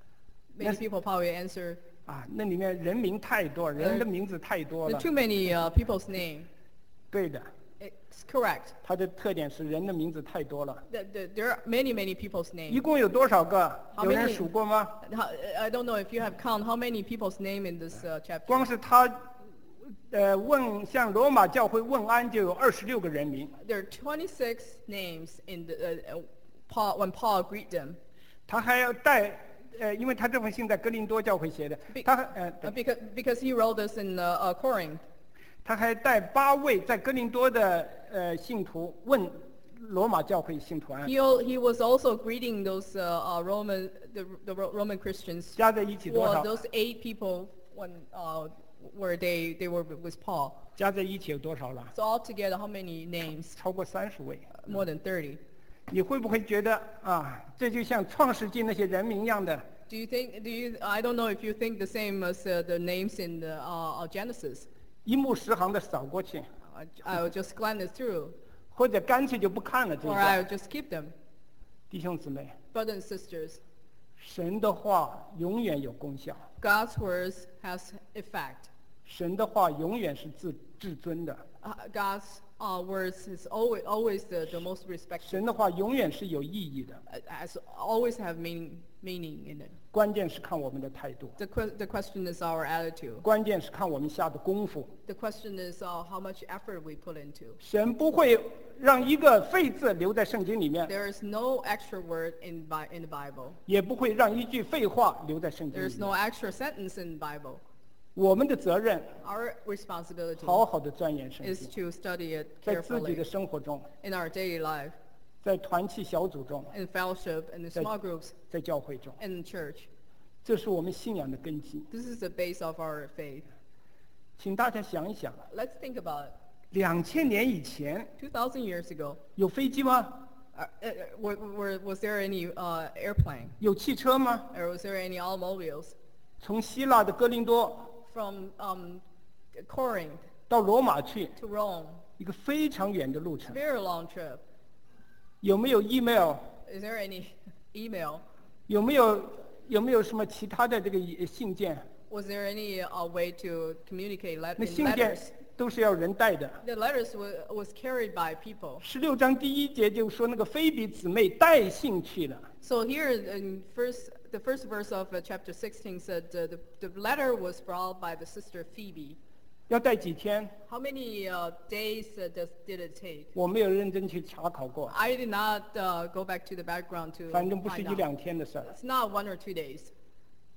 many people probably answer, 啊，那里面人名太多，人的名字太多 there 了 are。too many uh, people's name. 对的， It's correct. 它的特点是人的名字太多了。 The, the, there are many, many people's 一 name. 共有多少个？ How 有人 many？ 数过吗？ How, I don't know if you have count how many people's name in this uh, chapter. 光是他，呃，问向罗马教会问安就有二十六个人名。 There are twenty-six names in the, uh, uh, Paul, when Paul greeted them. 他还要带，呃，因为他这封信在哥林多教会写的， Be- 他还呃， Uh, 对 because, because he wrote this in uh, uh, Corinth. 他还带八位在哥林多的呃信徒问罗马教会信徒安， He, al- he was also greeting those uh, uh, Roman, the, the Ro- Roman Christians, 加在一起多 well, 少？ those eight people when, uh, where they, they were with Paul. 加在一起有多少了？ So altogether, how many names? 超过三十位。 More than thirty. 你会不会觉得啊，这就像创世纪那些人名一样的？ Do you think, do you, I don't know if you think the same as uh, the names in the, uh, uh, Genesis. 一目十行的扫过去， I, I will just glance it through, 或者干脆就不看了。这 or 个 I will just keep them. 弟兄姊妹， Brothers and sisters, 神的话永远有功效， God's words has effect. 神的话永远是至至尊的， Uh, God's uh, words is always, always the, the most respected, 神的话永远是有意义的。 uh, has always have meaning, meaning in it. 关键是看我们的态度， The, que- the question is our attitude. 关键是看我们下的功夫。 The question is uh, how much effort we put into. 神不会让一个废字留在圣经里面， There is no extra word in, Bi- in the Bible. 也不会让一句废话留在圣经 There 里 is 面。 no extra sentence in the Bible. 我们的责任， Our responsibility 好好的钻研圣 is 经， to study it 在自己的 carefully 生活中， in our daily life, 在团契小组中， in fellowship, in the That- small groups, 在教会中， and in church. 这是我们信仰的根基。 This is the base of our faith. 请大家想一想， Let's think about it. 两千年以前 two thousand years ago, 有飞机吗？ uh, uh, were, were, was there any uh, airplane? 有汽车吗？ Or was there any automobiles? 从希腊的哥林多 From um, Corinth 到罗马去， to Rome, 一个非常远的路程。 very long trip. 有没有 email？ Is there any email? 有没有有没有什么其他的这个信件？ Was there any uh, way to communicate let- 那 in 信件 letters? 都是要人带的。 The letters wa- was carried by people. 十六章第一节就说那个菲比姊妹带信去了。 So here in first, the first verse of uh, chapter sixteen said uh, the, the letter was brought by the sister Phoebe. 要带几天？ How many uh, days uh, does, did it take? 我没有认真去查考过， I did not uh, go back to the background to 反正不是 find 一 out. 两天的事儿。 It's not one or two days.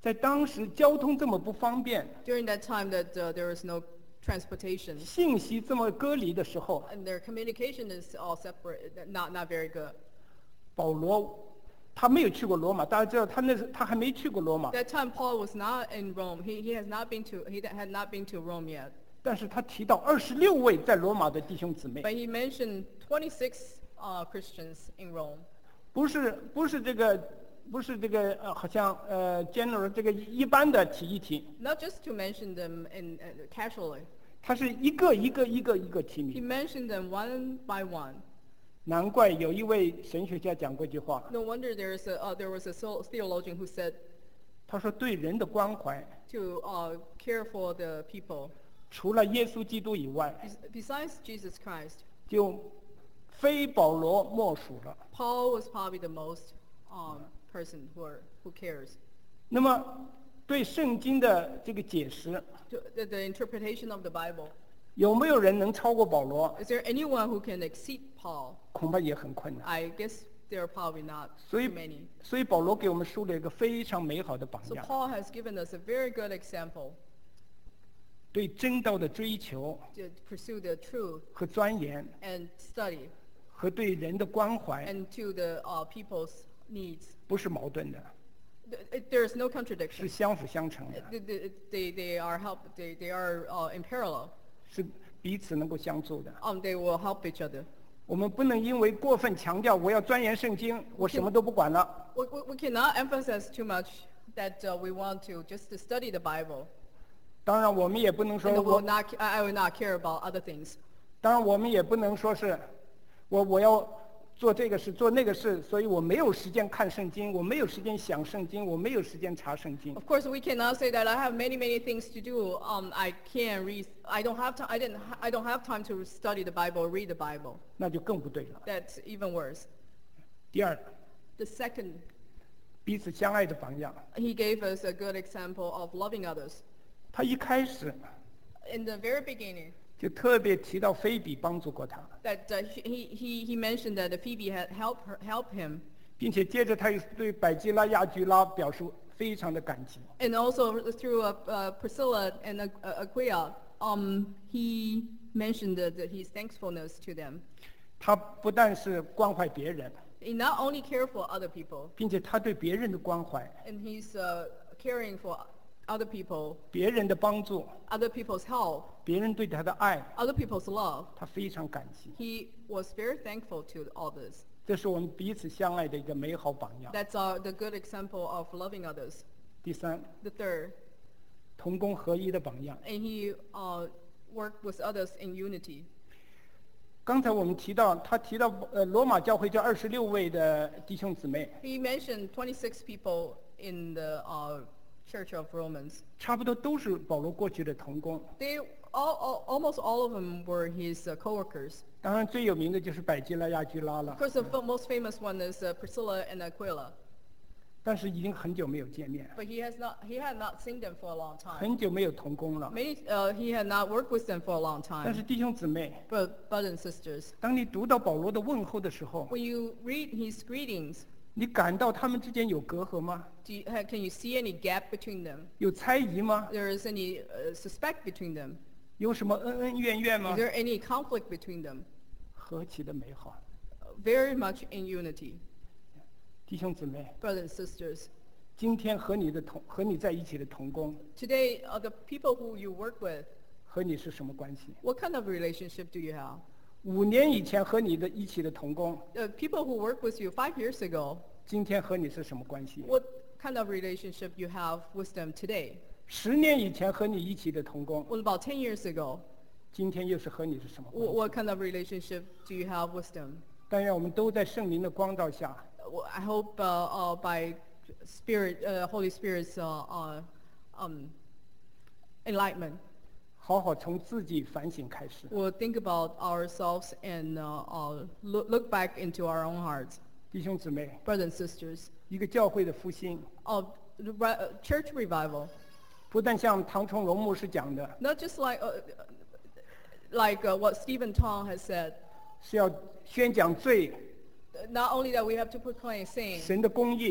在当时交通这么不方便， During that time that uh, there was no transportation 信息这么隔离的时候， and their communication is all separate, not not very good. 保罗他没有去过罗马，大家知道他那时他还没去过罗马， That time Paul was not in Rome. He he has not been to he had not been to Rome yet. 但是他提到二十六位在罗马的弟兄姊妹， But he mentioned twenty-six uh, Christians in Rome. 不是不是这个不是这个呃好像呃 general 这个一般的提一提， Not just to mention them in uh, casually. 他是一个一个一个一个提 He 名。 mentioned them one by one. 难怪有一位神学家讲过一句话， No wonder there's a, uh, there was a so- theologian who said 他说对人的关怀， to uh, care for the people. 除了耶稣基督以外， Bes- Besides Jesus Christ, 就非保罗莫属了。 Paul was probably the most um, person who are, who cares. 那么对圣经的这个解释， To, the, the interpretation of the Bible. 有没有人能超过保罗？ Is there anyone who can exceed Paul? 恐怕也很困难。 I guess there are probably not 所 too 以 many. 所以保罗给我们树了一个非常美好的榜 So 样， Paul has given us a very good example 对真道的追求 to pursue the truth 和钻研， and study 和对人的关怀 and to the uh, people's needs. 不是矛盾的， Th- it- There is no 是 contradiction. 相辅相成的， They, they- they, they are help. They, they are uh, in parallel. 是彼此能够相助的。 Um, they will help each other. 我们不能因为过分强调我要钻研圣经，我什么都不管了。 We, we, we cannot emphasize too much that uh, we want to just to study the Bible. 当然，我们也不能说 And will 我， not, I I will not care about other things. 当然我们也不能说是，我我要做这个事做那个事，所以我没有时间看圣经，我没有时间想圣经，我没有时间查圣经。 Of course, we cannot say that I have many, many things to do. Um, I can't read. I don't have time. I didn't. ha- I don't have time to study the Bible, read the Bible. 那就更不对了。 That's even worse. 第二， The second, 彼此相爱的榜样。 he gave us a good example of loving others. 他一开始 In the very beginning, 就特别提到菲比帮助过他， that uh, he, he he mentioned that Phoebe had helped her, helped him, 并且接着他又对百基拉、亚居拉表示非常的感激。 and also through uh, uh, Priscilla and uh, Aquila, um, he mentioned that, that his thankfulness to them. 他不但是关怀别人， He not only cared for other people, 并且他对别人的关怀、 and he's uh, caring for other people, 别人的帮助、 other people's help, 别人对他的爱， other people's love. 他非常感激。 He was very thankful to all this. 这是我们彼此相爱的一个美好榜样。 That's uh, the good example of loving others. 第三， The third, 同工合一的榜样。 and he uh, worked with others in unity. 刚才我们提到，他提到呃罗马教会这二十六位的弟兄姊妹， He mentioned twenty-six people in the uh, Church of Romans. 差不多都是保罗过去的同工。 They all, all, almost all of them were his uh, coworkers. 当然最有名的就是百基拉、亚居拉了 Of，course, the f- most famous one is uh, Priscilla and Aquila. 但是已经很久没有见面， But he has not he had not seen them for a long time. 很久没有同工了。 Many uh, he had not worked with them for a long 但是 time. 弟兄姊妹， But brothers and sisters, 当你读到保罗的问候的时候， when you read his greetings, 你感到他们之间有隔阂吗？ do you, ha- can you see any gap between them? 有猜疑吗？ There is any uh, suspect between them? 有什么恩恩怨怨 Is 吗？ there any conflict between them? 何其的美好！ Uh, Very much in unity, 弟兄姊妹， brothers and sisters. 今天和你的同和你在一起的同工， Today, uh, the people who you work with, 和你是什么关系？ what kind of relationship do you have? 五年以前和你的一起的同工， The people who worked with you five years ago, 今天和你是什么关系？ what kind of relationship you have with them today? 十年以前和你一起的同工， What about ten years ago? 今天又是和你是什么关 What, 系？ what kind of relationship do you have with them? 但愿我们都在圣灵的光照下， Uh, well, I hope uh, uh, by Spirit, uh, Holy Spirit's uh, uh, um, enlightenment, 好好从自己反省开始。 we'll think about ourselves and uh, uh, look, look back into our own hearts. 弟兄姊妹， Brothers and sisters, 一个教会的复兴， of the re- uh, church revival, 不但像唐崇荣牧师讲的， not just like, uh, like uh, what Stephen Tong has said, 是要宣讲罪、 not only that we have to proclaim sin, 神的公义、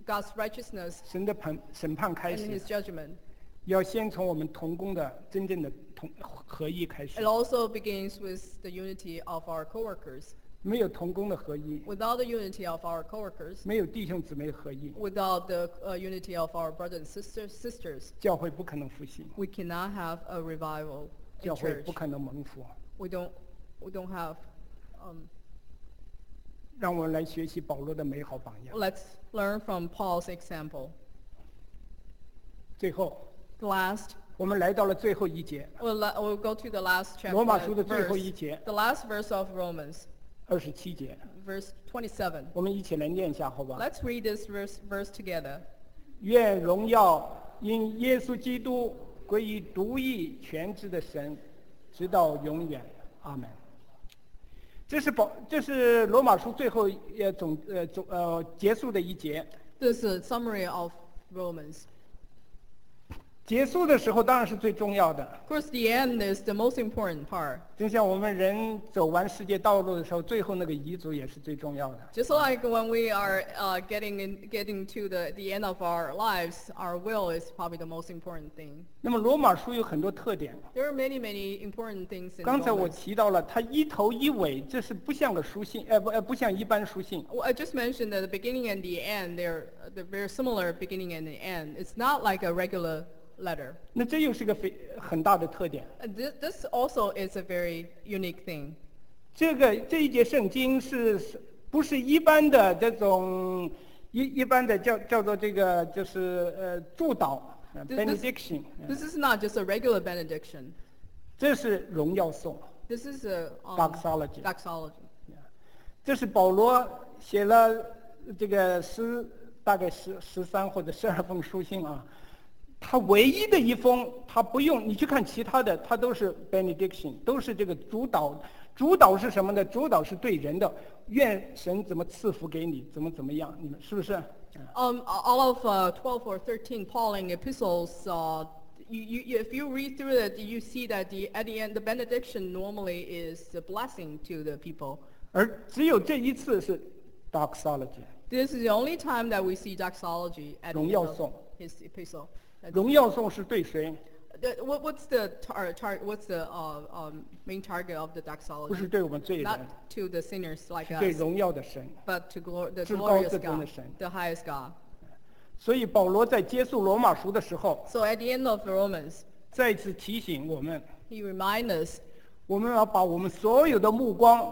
God's righteousness 神的审审判开 and 始， His judgment. 要先从我们同工的真正的同合一开始 It。also begins with the unity of our coworkers. 没有同工的合一， Without the unity of our coworkers, 没有弟兄姊妹的合一， without the uh, unity of our brothers and sisters, sisters, 教会不可能复兴， we cannot have a revival 教 in 会 church. 不可能蒙福。 We don't, we don't have. Um, 让我们来学习保罗的美好榜样。 let's learn from Paul's example. 最后， Last, 我们来到了最后一节， we'll, la- we'll go to the last chapter. 罗马书的最 verse, 后一节， the last verse of Romans, 二十七节， verse twenty-seven. 我们一起来念一下，好吧？ Let's read this verse, verse together. 愿荣耀因耶稣基督归于独一全知的神，直到永远。阿门。这是保，这是罗马书最后呃总呃总呃结束的一节。 This is a summary of Romans. 结束的时候当然是最重要的， Of course, the end is the most important part. 就像我们人走完世界道路的时候，最后那个遗嘱也是最重要的。 Just like when we are uh, getting in, getting to the, the end of our lives, our will is probably the most important thing. 那么罗马书有很多特点， There are many, many important things in 刚才我 Romans. 提到了，它一头一尾，这是不像个书信，呃不呃不像一般书信。 Well, I just mentioned that the beginning and the end, they're, they're very similar beginning and the end. It's not like a regular letter. 那这又是个非很大的特点。 And thi- this also is a very unique thing. 这个这一节圣经是是不是一般的这种一一般的叫叫做这个就是呃祝祷呃 This- this- benediction， This is not just a regular benediction. 这是荣耀颂 This is a um, doxology， doxology. 这是保罗写了这个十大概十十三或者十二封书信啊。他唯一的一封，他不用你去看其他的，他都是 benediction， 都是这个主导。主导是什么呢？主导是对人的，愿神怎么赐福给你，怎么怎么样，你们是不是？ Um, all of uh, twelve or thirteen Pauline epistles, uh, you, you, if you read through it, you see that the, at the end, the benediction normally is a blessing to the people. 而只有这一次是 doxology， This is the only time that we see doxology at the 荣 end 耀 of 颂。 his epistle. That's- 荣耀颂是对谁？ the- what, what's the tar, tar, what's the uh, um, main target of the 不是 doxology? 对我们罪人， Not to the sinners like 是对 us, 荣耀的神。 but to glor- the 至高 glorious 至尊的 God, 神。 the highest God. 所以保罗在结束罗马书的时候， So at the end of Romans, 再次提醒我们， he reminds us 我们要把我们所有的目光、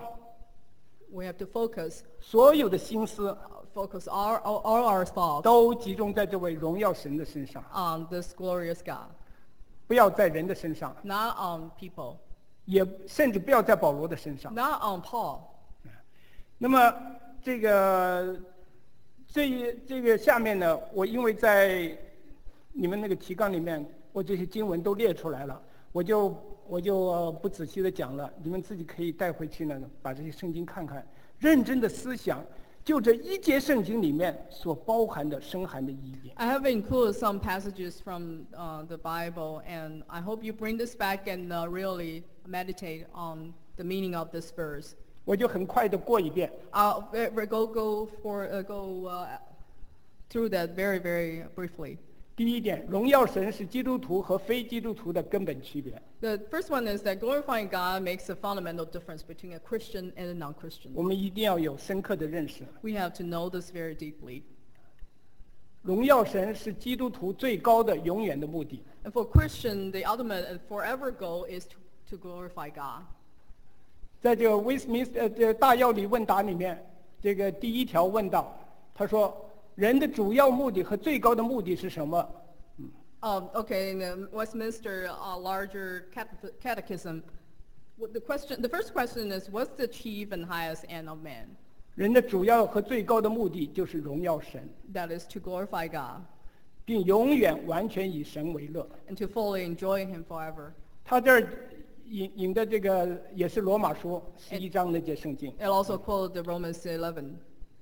we have to focus 所有的心思， uh, focus all, all, all our thoughts 都集中在这位荣耀神的身上， on this glorious God, 不要在人的身上， not on people, 也甚至不要在保罗的身上。 not on Paul. 那么这个这一这个下面呢，我因为在你们那个提纲里面，我这些经文都列出来了，我就我就呃不仔细的讲了，你们自己可以带回去呢，把这些圣经看看，认真的思想，就这一节圣经里面所包含的深含的意义。 I have included some passages from uh, the Bible, and I hope you bring this back and uh, really meditate on the meaning of this verse. 我就很快的过一遍。 I'll ve- ve- go go for uh, go uh, through that very very briefly. 第一点，荣耀神是基督徒和非基督徒的根本区别。 The first one is that glorifying God makes a fundamental difference between a Christian and a non-Christian. 我们一定要有深刻的认识。 We have to know this very deeply. 荣耀神是基督徒最高的、永远的目的。 And for Christian, the ultimate and forever goal is to, to glorify God. 在这个威斯敏斯呃这大要理问答里面，这个第一条问到，他说人的主要目的和最高的目的是什么？ Um, okay, in the Westminster uh, larger catech- catechism, what the question, the first question is, what's the chief and highest end of man? 人的主要和最高的目的就是荣耀神， That is to glorify God 并永远完全以神为乐。 and to fully enjoy Him forever. 他这儿引引的这个也是罗马书十一章那节圣经， It also quoted the Romans eleven.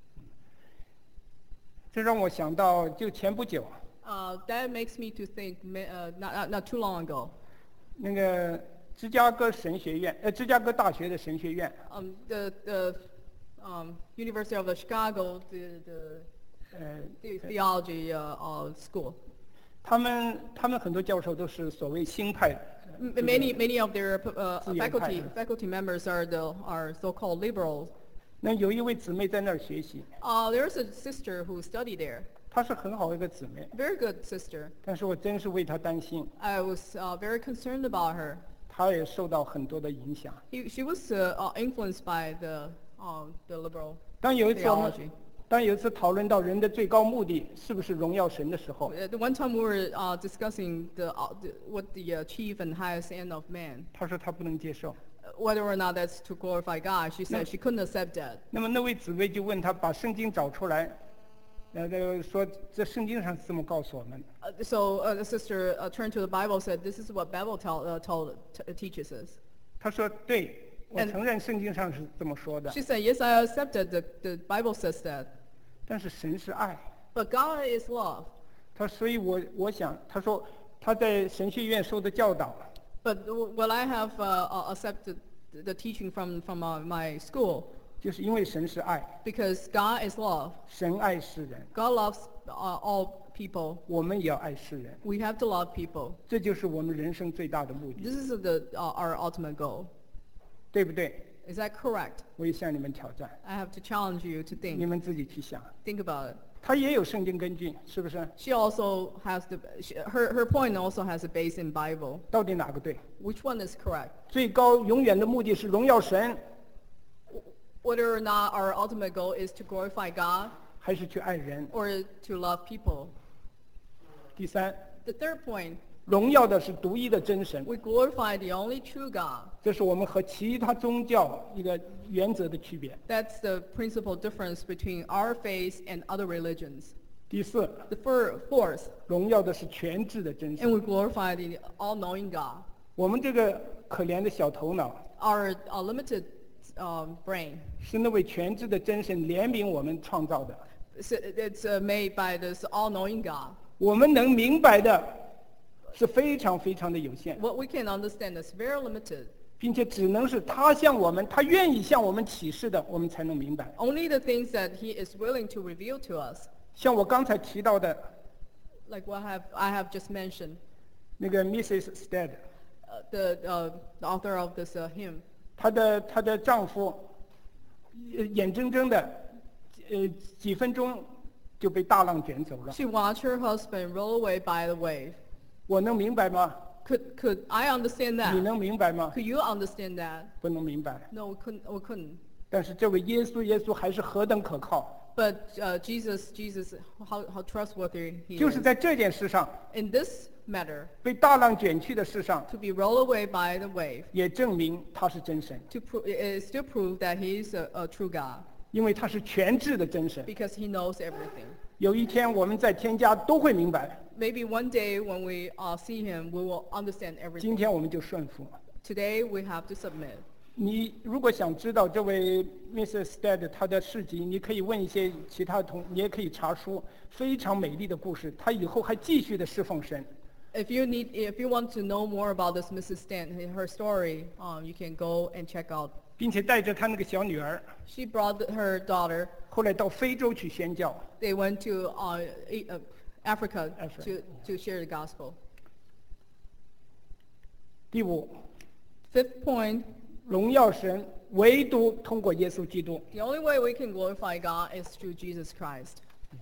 这让我想到就前不久， Uh, that makes me to think, ma- uh, not, not, not too long ago, 那个芝加哥神学院，呃，芝加哥大学的神学院， um, the, the um, University of Chicago, the, the 呃， the theology uh, uh, school. 他们他们很多教授都是所谓新派的。 M- Many many of their uh, 自由派， faculty faculty members are the are so-called liberals. 那有一位姊妹在那儿学习， Uh, there's a sister who studied there, 她是很好的一个姊妹， very good sister. 但是我真是为她担心， I was uh, very concerned about her. 她也受到很多的影响。 He, she was uh, uh, influenced by the uh, the liberal 当有一次我们 theology. 当有一次讨论到人的最高目的是不是荣耀神的时候， Uh, the one time we were uh, discussing the, uh, the what the uh, chief and highest end of man, 她说她不能接受。 uh, whether or not that's to glorify God. She said No. she couldn't accept that. 那么那位姊妹就问她把圣经找出来，呃，那个说这圣经上是这么告诉我们的。 Uh, so uh, the sister uh, turned to the Bible, said, "This is what Bible tell, uh, told, t- teaches us." 她说对，我 And- 承认圣经上是这么说的， She said, "Yes, I accepted the the Bible says that, 但是神是爱。 but God is love." 她所以我我想，她说她在神学院受的教导， But w- will I have uh, uh, accepted the teaching from from uh, my school? 就是因为神是爱， Because God is love. 神爱世人， God loves uh, all people. 我们也要爱世人， We have to love people. 这就是我们人生最大的目的， This is the uh, our ultimate goal. 对不对？ Is that correct? 我也向你们挑战， I have to challenge you to 你 think. 们自己去想， Think about it. 它也有圣经根据，是不是？ She also has the she, her her point also has a base in Bible. 到底哪个对？ Which one is correct? 最高永远的目的是荣耀神， Whether or not our ultimate goal is to glorify God 还是去爱人？ or to love people. 第三， The third point, 荣耀的是独一的真神， we glorify the only true God. 这是我们和其他宗教一个原则的区别。 That's the principal difference between our faith and other religions. 第四， The fir- fourth, 荣耀的是全智的真 and 神。 we glorify the all-knowing God. 我们这个可怜的小头脑， Our, our limited um, brain, 是那位全智的真神怜悯我们创造的。 it's, it's uh, made by this all-knowing God. 我们能明白的是非常非常的有限， What we can understand is very limited. 并且只能是他向我们，他愿意向我们启示的，我们才能明白。 Only the things that He is willing to reveal to us, 像我刚才提到的 like what have, I have just mentioned, 那个 missus Stead， uh, the, uh, the author of this uh, hymn. 她的她的丈夫，呃眼睁睁的，呃几分钟就被大浪卷走了。 She watched her husband roll away by the wave. 我能明白吗？ Could, could I understand 你 that? 能明白吗？ Could you understand that? 不能明白。 No, we couldn't. We couldn't. 但是这位耶稣，耶稣还是何等可靠！ But uh, Jesus, Jesus, how, how trustworthy He 就是 is. 在这件事上， In this matter, 被大浪卷去的事上， to be rolled away by the wave, 也证明他是真神， to pro- is to prove that He is a, a true God, 因为他是全智的真神。 because He knows everything. 有一天我们在天家都会明白， Maybe one day when we uh, see Him, we will understand 今 everything. 天我们就顺服。 Today we have to submit. 你如果想知道这位 missus Stead 她的事迹，你可以问一些其他同，你也可以查书，非常美丽的故事。她以后还继续的侍奉神。 If you need, if you want to know more about this Missus Stan, her story, um, you can go and check out. 并且带着她那个小女儿， She brought her daughter. 后来到非洲去宣教。 They went to uh, A- uh, Africa Africa. to, to share the gospel. 第五， Fifth point, 荣耀神唯独通过耶稣基督。 the only way we can glorify God is through Jesus Christ.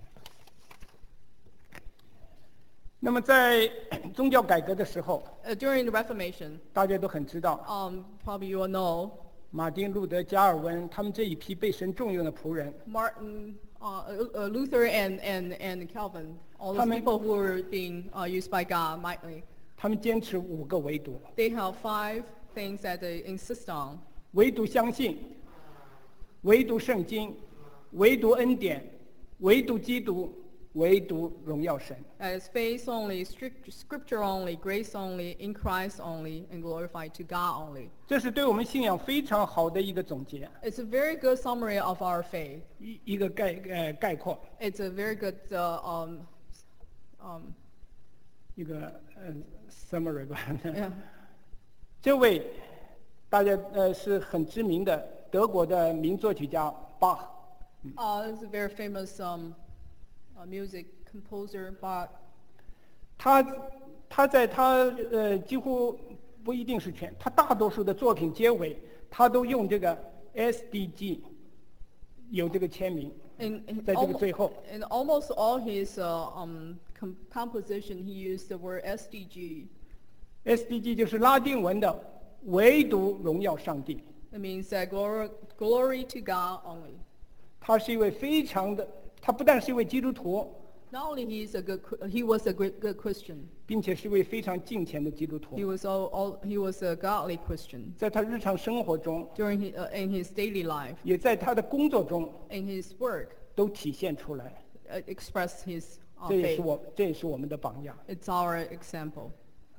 那么在宗教改革的时候， Uh, during the Reformation, 大家都很知道， um, probably you will know, 马丁、路德、加尔文他们这一批被神重用的仆人， Martin, uh, uh, Luther and, and, and Calvin, all those Amen. people who were being uh, used by God mightily, 他们坚持五个唯独： they have five things that they insist on. 唯独相信，唯独圣经，唯独恩典，唯独基督，唯独荣耀神。 As faith only, strict, scripture only, grace only, in Christ only, and glorified to God only. 这是对我们信仰非常好的一个总结， It's a very good summary of our faith. 一一个概呃概括， It's a very good uh, um, um, 一个呃 summary 吧。 yeah. 这位大家呃是很知名的德国的名作曲家巴赫， Uh, it's a very famous um, a music composer, Bach. 他他在他呃几乎不一定是全，他大多数的作品结尾，他都用这个 S D G 有这个签名， In, in, 在这个 almo- 最后。 in almost all his uh, um, com- composition, he used the word S D G. S D G 就是拉丁文的唯独荣耀上帝。 It means that glory, glory to God only. 他是一位非常的，他不但是一位基督徒， Not only he's a good, Chri- he was a good, good Christian. 并且是一位非常敬虔的基督徒 He。was all, all, he was a godly Christian. 在他日常生活中， During his, uh, in his daily life, 也在他的工作中 in his work, 都体现出来。 uh, expressed his uh, 这也是 faith. 我，这也是我们的榜样。 It's our example.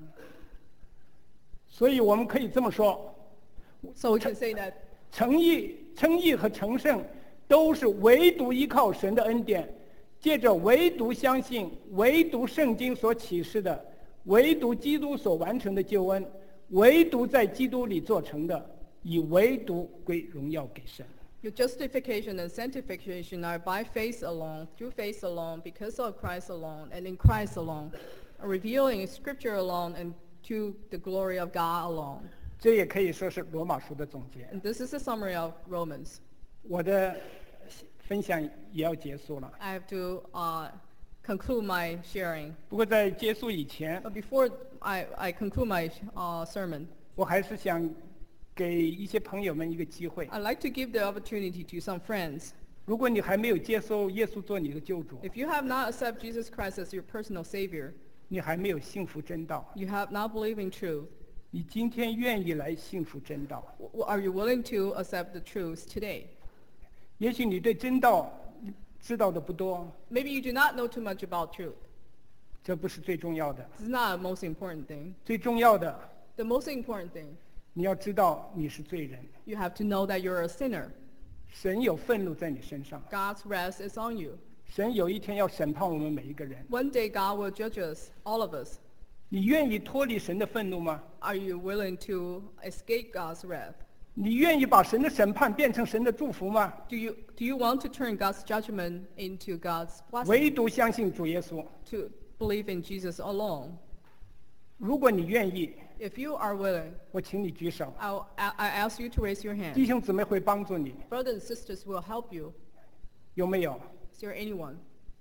所以我们可以这么说， So we can say that 诚意、称义和成圣，都是唯独依靠神的恩典，借着唯独相信、唯独圣经所启示的、唯独基督所完成的救恩，唯独在基督里做成的，以唯独归荣耀给神。 your justification and sanctification are by faith alone, through faith alone, because of Christ alone, and in Christ alone, are revealing Scripture alone, and to the glory of God alone. 这也可以说是罗马书的总结。 And this is a summary of Romans. 我的分享也要结束了， I have to uh, conclude my sharing. 不过在结束以前， But before I, I conclude my uh, sermon, 我还是想给一些朋友们一个机会。 I'd like to give the opportunity to some friends. 如果你还没有接受耶稣做你的救主， If you have not accepted Jesus Christ as your personal Savior, 你还没有信服真道， you have not believed in truth, 你今天愿意来信服真道？ w- are you willing to accept the truth today? 也许你对真道知道的不多， Maybe you do not know too much about truth. 这不是最重要的。 This is not the most important thing. 最重要的， The most important thing, 你要知道你是罪人， you have to know that you're a sinner. 神有愤怒在你身上， God's wrath is on you. 神有一天要审判我们每一个人。 One day God will judge us, all of us. 你愿意脱离神的愤怒吗？ Are you willing to escape God's wrath? 你愿意把神的审判变成神的祝福吗？ Do you, do you want to turn God's judgment into God's blessing? 唯独相信主耶稣。 To believe in Jesus alone? 如果你愿意， If you are willing, 我请你举手， I'll, I, I ask you to raise your 弟 hand. 兄姊妹会帮助你， Brothers and sisters will help you. 有没有？ Is there anyone?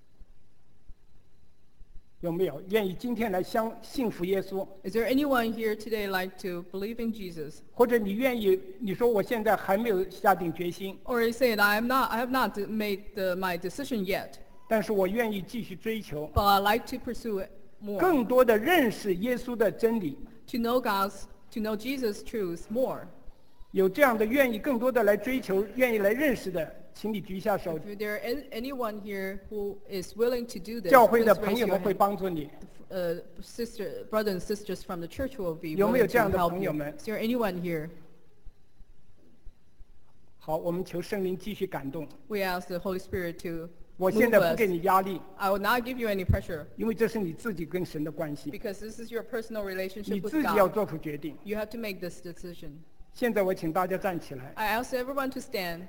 有没有愿意今天来相信服耶稣？ Is there anyone here today like to believe in Jesus? 或者你愿意？你说我现在还没有下定决心， Or you say that I am not, I have not made the, my decision yet, 但是我愿意继续追求， but I like to pursue it more. 更多的认识耶稣的真理。 To know God's, to know Jesus' truth more. 有这样的愿意，更多的来追求，愿意来认识的，请你举一下手。 If there is anyone here who is willing to do this, 教会的 please 朋 raise 友 your 们会 hand. 帮助你。 Uh, sister, brothers and sisters from the church will be 有没有 willing 这样 to 的 help 朋友 you. 们？ Is there anyone here? 好，我们求圣灵继续感动。 We ask the Holy Spirit to 我 move 现在不 us. 给你压力， I will not give you any pressure 因为这是你自己跟神的关系， because this is your personal 你 relationship with 自己要 God. 做出决定。 You have to make this decision. 现在我请大家站起来， I ask everyone to stand.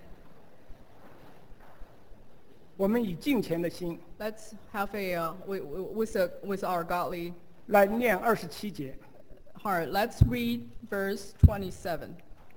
我们以敬虔的心 Let's have a uh, with, with, a, with our godly 来念二十七节。 heart. Let's read verse twenty-seven.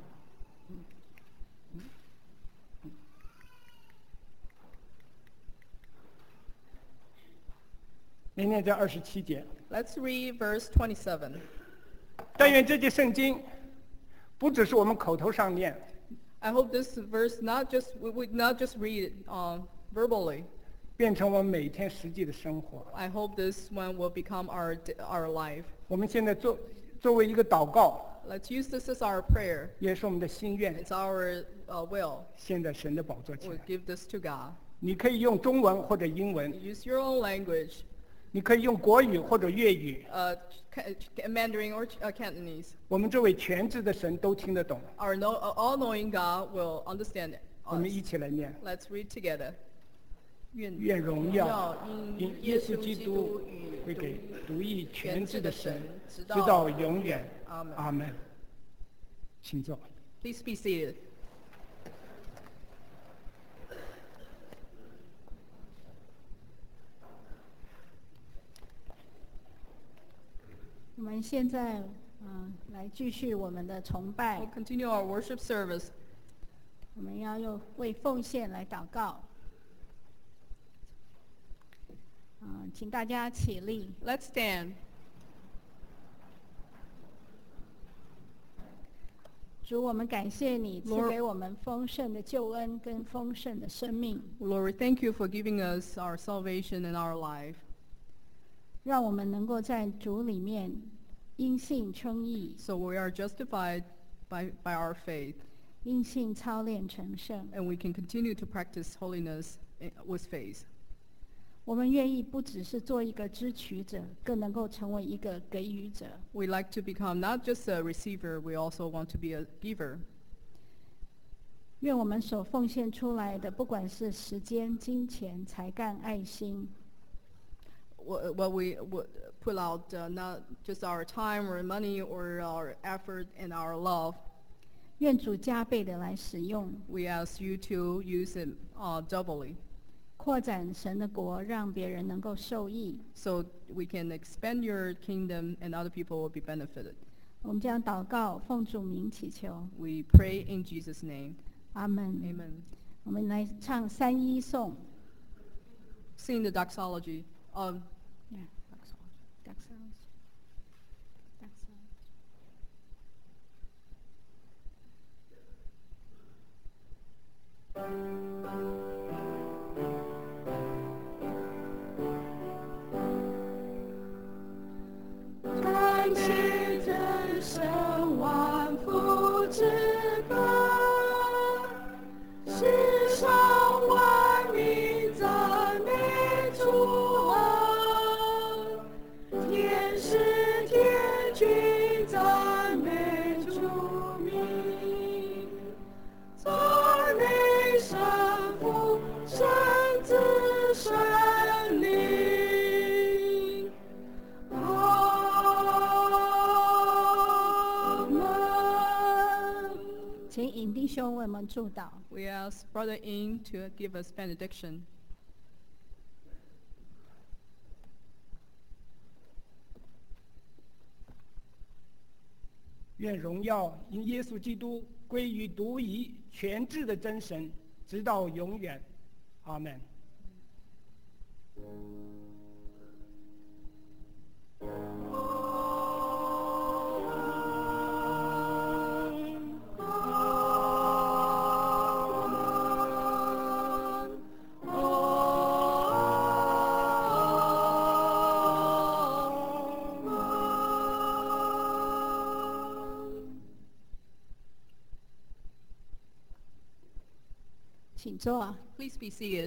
念念这二十七节。 Let's read verse twenty-seven. 但愿这节圣经不只是我们口头上念， I hope this verse not just we would not just read it uh, verbally. 变成我们每天实际的生活。 I hope this one will become our our life. 我们现在作作为一个祷告， Let's use this as our prayer. 也是我们的心愿， It's our uh, will. 献在神的宝座 We'll 前。 give this to God. 你可以用中文或者英文， Use your own language, 你可以用国语或者粤语， uh, Ca- Mandarin or uh, Cantonese. 我们这位全知的神都听得懂。 Our know, uh, all-knowing God will understand 我们 us. 一起来念。 Let's read together. 愿愿荣耀因因耶稣基督与会给独一全知的神，直直到到永远。 阿门阿门。请坐。 Please be seated. 们现在嗯、呃来继续我们的崇 We'll 拜， continue our worship service. 我们要用为奉献来祷告。嗯、请大家起立。 Let's stand. 主，我们感谢你赐 Lord- 给我们丰盛的救恩跟丰盛的生命， Lord, we thank you for giving us our salvation and our life, 让我们能够在主里面因信称义， so we are justified by, by our faith, 因信操练成圣。 and we can continue to practice holiness eh, with faith. 我们愿意不只是做一个支取者，更能够成为一个给予者。 We like to become not just a receiver, we also want to be a giver. 愿我们所奉献出来的，不管是时间、金钱、才干、爱心， What, what we would put out, uh, not just our time or money or our effort and our love, 愿主加倍的来使用， we ask you to use it uh, doubly, 扩展神的国，让别人能够受益。 so we can expand your kingdom and other people will be benefited. 我们将祷告，奉主名祈求， We pray in Jesus' name. 阿门。 Amen. 我们来唱三一颂。 Sing the doxology. Um, Yeah, doxology. Doxology. Doxology. 感谢真神万福之本，世上万民赞美主恩，天使天君赞美主名，赞美神父、神子、神灵。阿门。请引弟兄为我们祝祷。 we ask Brother Ying to give us benediction. 愿荣耀因耶稣基督归于独一全智的真神，直到永远。阿门。 请坐。 Please be seated.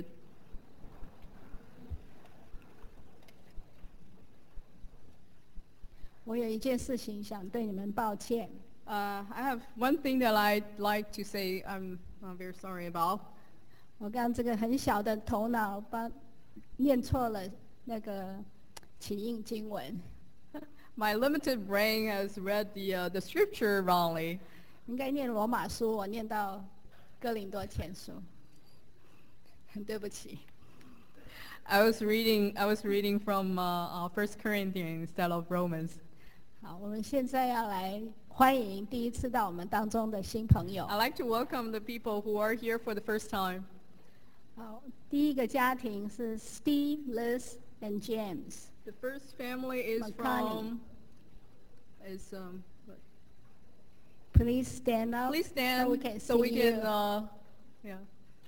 我有一件事情想对你们抱歉。 Uh, I have one thing that I'd like to say I'm, I'm very sorry about. 我刚这个很小的头脑帮念错了那个起印经文， My limited brain has read the, uh, the scripture wrongly. 应该念罗马书，我念到哥林多前书，很对不起。 I was reading, I was reading from uh, uh, First Corinthians instead of Romans. 好，我们现在要来欢迎第一次到我们当中的新朋友。 I'd like to welcome the people who are here for the first time. 好，第一个家庭是 Steve, Liz and James。 The first family is McCartney. from, is, um, what- Please stand up. please So stand we can so we see can, you. uh, yeah.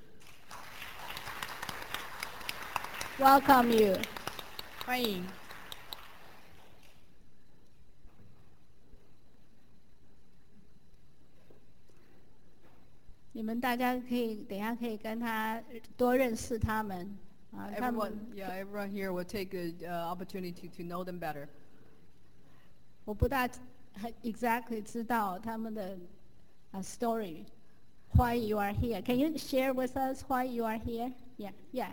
Welcome you. 欢迎。 你们大家可以等一下可以跟他多认识他们啊，他 Everyone, 们 yeah, everyone here will take a uh, opportunity to know them better. 我不大很 exactly 知道他们的啊 story. Why you are here? Can you share with us why you are here? Yeah, yeah.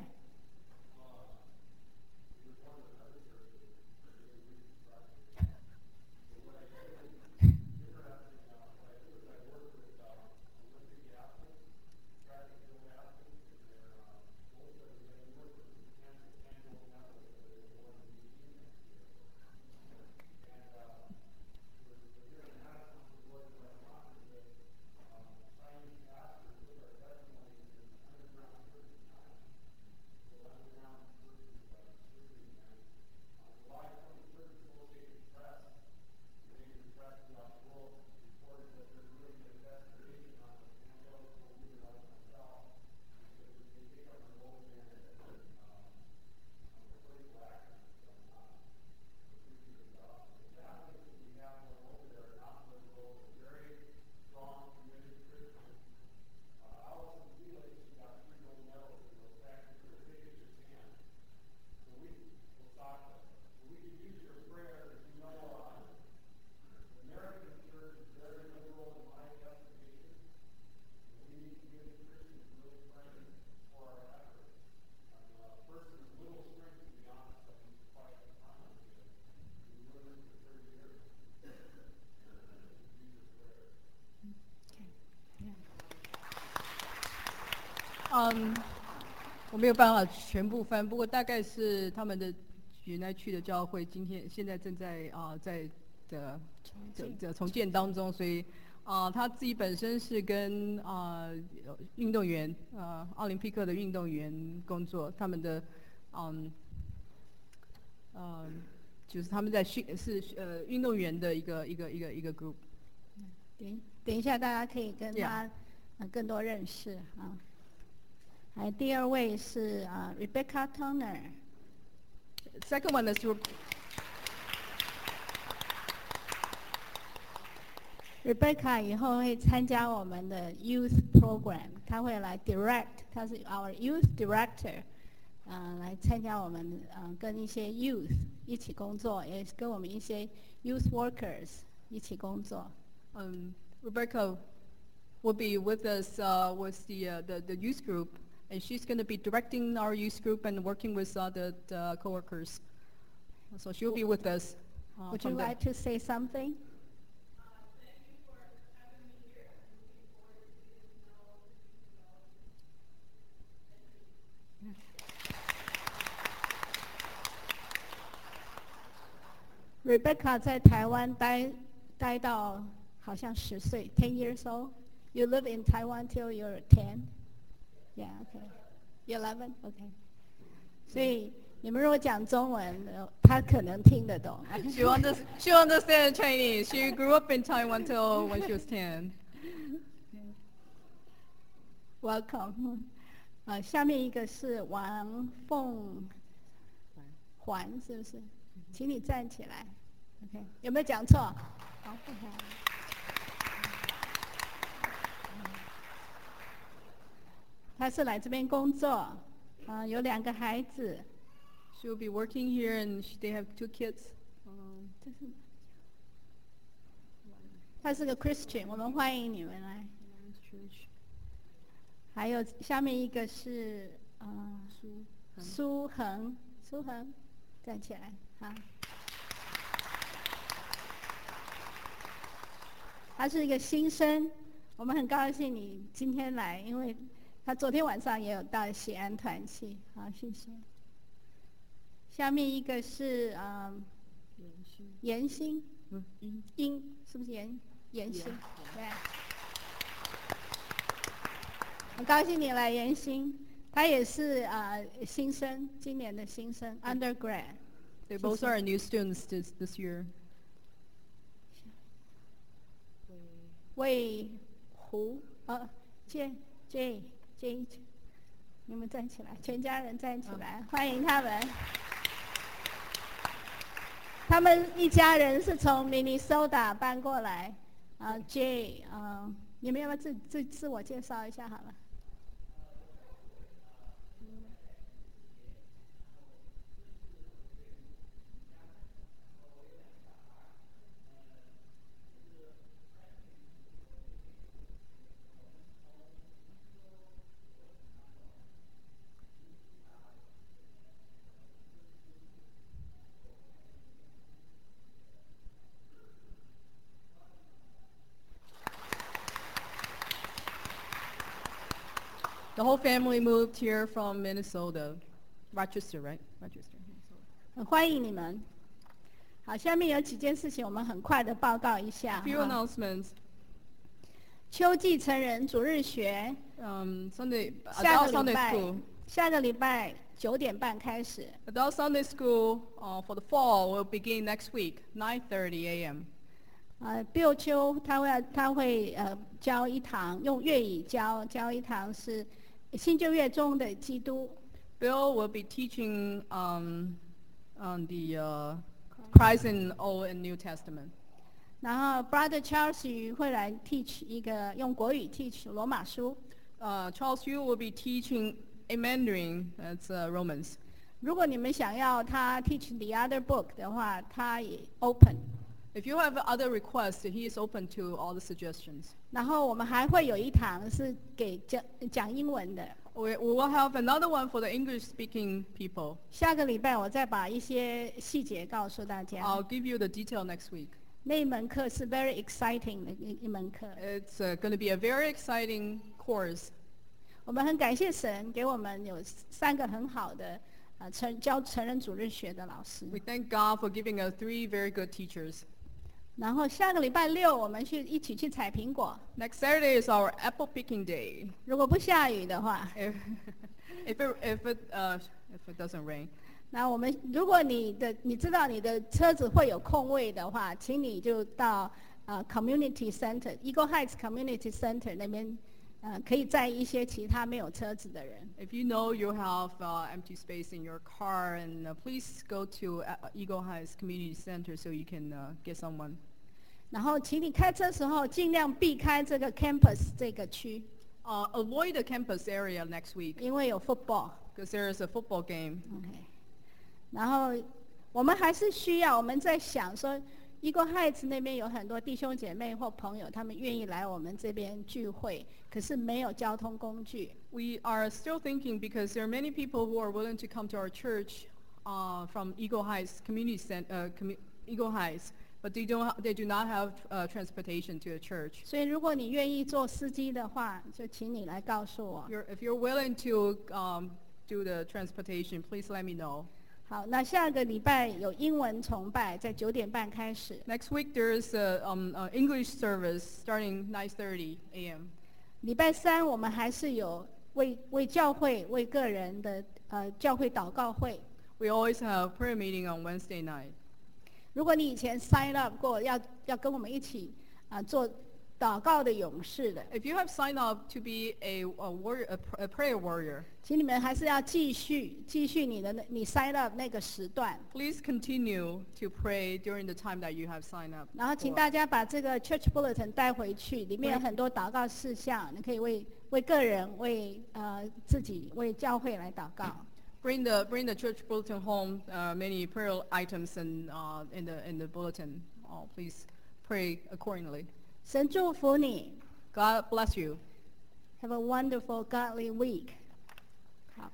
嗯，我没有办法全部翻，不过大概是他们的原来去的教会，今天现在正在啊、在的这这重建当中，所以啊、他自己本身是跟啊、运动员啊、奥林匹克的运动员工作，他们的嗯嗯就是他们在训是呃运动员的一个一个一个一个 group。 等等一下，大家可以跟 Yeah. 他、呃、更多认识啊。还第二位是啊、Rebecca Turner， Second one is your Rebecca 以后会参加我们的 Youth Program， 她会来 direct， 她是 our Youth Director， 呃，来参加我们呃跟一些 Youth 一起工作，也跟我们一些 Youth Workers 一起工作。 Um, Rebecca will be with us uh, with the, uh, the the youth group, and she's going to be directing our youth group and working with uh, the, the coworkers. So she'll be with us. Uh, Would you from the- like to say something? Rebecca 在台湾待待到好像十岁 ten years old. You live in Taiwan till you're ten? Yeah, okay. eleven? Okay. 所以你们如果讲中文，呃他可能听得懂。 She under, she understands Chinese. She grew up in Taiwan till when she was ten. Welcome. 呃，下面一个是王凤环，是不是？请你站起来。OK， 有没有讲错？好，不好。他是来这边工作，啊、有两个孩子。 She will be working here, and she, they have two kids. Um, 这是他是个 Christian， 我们欢迎你们来。还有下面一个是呃苏恒，苏恒站起来，好。他是一个新生，我们很高兴你今天来，因为他昨天晚上也有到喜安团契，好，谢谢。下面一个是嗯严欣， 嗯英英是不是严严欣？对。很高兴你来严欣，他也是啊、呃、新生，今年的新生 undergrad。 They both are new students this, this year. 魏胡呃 J J J， 你们站起来，全家人站起来，欢迎他们。他们一家人是从 Minnesota 搬过来，啊、J 啊、你们要不要自自自我介绍一下好了？ The whole family moved here from Minnesota, Rochester, right? Rochester. 很欢迎你们。好，下面有几件事情，我们很快的报告一下。 Few 哈 announcements. 秋季成人主日学， Um, Sunday, 下 adult 个礼 Sunday 拜 school. 下个礼拜九点半开始。 Adult Sunday school uh, for the fall will begin next week, nine thirty a m 呃，Bill 秋他会他会呃教一堂，用粤语教教一堂是新旧约中的基督。 Bill will be teaching um, on the uh, Christ in Old and New Testament. 然后 Brother Charles 宇会来 teach 一个用国语 teach 罗马书。 Uh, Charles Yu will be teaching in Mandarin, that's uh, Romans. 如果你们想要他 teach the other book 的话，他也 open。 If you have other requests, he is open to all the suggestions. 然后我们还会有一堂是给讲讲英文的。 We, we will have another one for the English-speaking people. 下个礼拜我再把一些细节告诉大家。 I'll give you the detail next week. 那一门课是 very exciting 的一一门课。 It's uh, going to be a very exciting course. 我们很感谢神给我们有三个很好的呃成教成人主日学的老师。 We thank God for giving us three very good teachers. 然后下个礼拜六我们去一起去采苹果， Next Saturday is our apple picking day. 如果不下雨的话， If, if, it, if, it, uh, if it doesn't rain. 那我们如果你的你知道你的车子会有空位的话，请你就到呃 Community Center Eagle Heights Community Center 那边，呃可以载一些其他没有车子的人。 If you know you have uh, empty space in your car, and uh, please go to uh, Eagle Heights Community Center so you can uh, get someone. 然后请你开车时候尽量避开这个 campus 这个区， Uh, avoid the campus area next week 因为有 football。 because there is a football game. OK， 然后我们还是需要我们在想说 ，Eagle Heights 那边有很多弟兄姐妹或朋友，他们愿意来我们这边聚会，可是没有交通工具。 We are still thinking because there are many people who are willing to come to our church uh, from Eagle Heights Community Center, uh, commu- Eagle Heights, but they don't ha- they do not have uh, transportation to the church. 所以如果你愿意做司机的话，就请你来告诉我。 You're, if you're willing to um, do the transportation, please let me know. 好，那下个礼拜有英文崇拜，在九点半开始。 Next week there is a um, uh, English service starting nine thirty a m 礼拜三我们还是有为为教会、为个人的呃教会祷告会。 We always have prayer meeting on Wednesday night. 如果你以前 sign up 过，要要跟我们一起啊、做祷告的勇士的， If you have signed up to be a, a, warrior, a, pr- a prayer warrior, 请你们还是要继续继续你的那你 sign up 那个时段。 please continue to pray during the time that you have signed up. 然后请 for. 大家把这个 church bulletin 带回去，里面有很多祷告事项，你可以为为个人、为呃自己、为教会来祷告。 Bring the bring the church bulletin home. Uh, many prayer items and uh, in the in the bulletin. Oh, please pray accordingly. 神祝福你 God bless you. ，Have a wonderful godly week。好，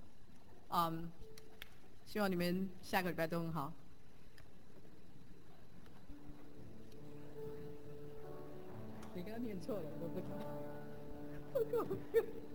Um, 希望你们下个礼拜都很好。你刚刚念错了，我不知道。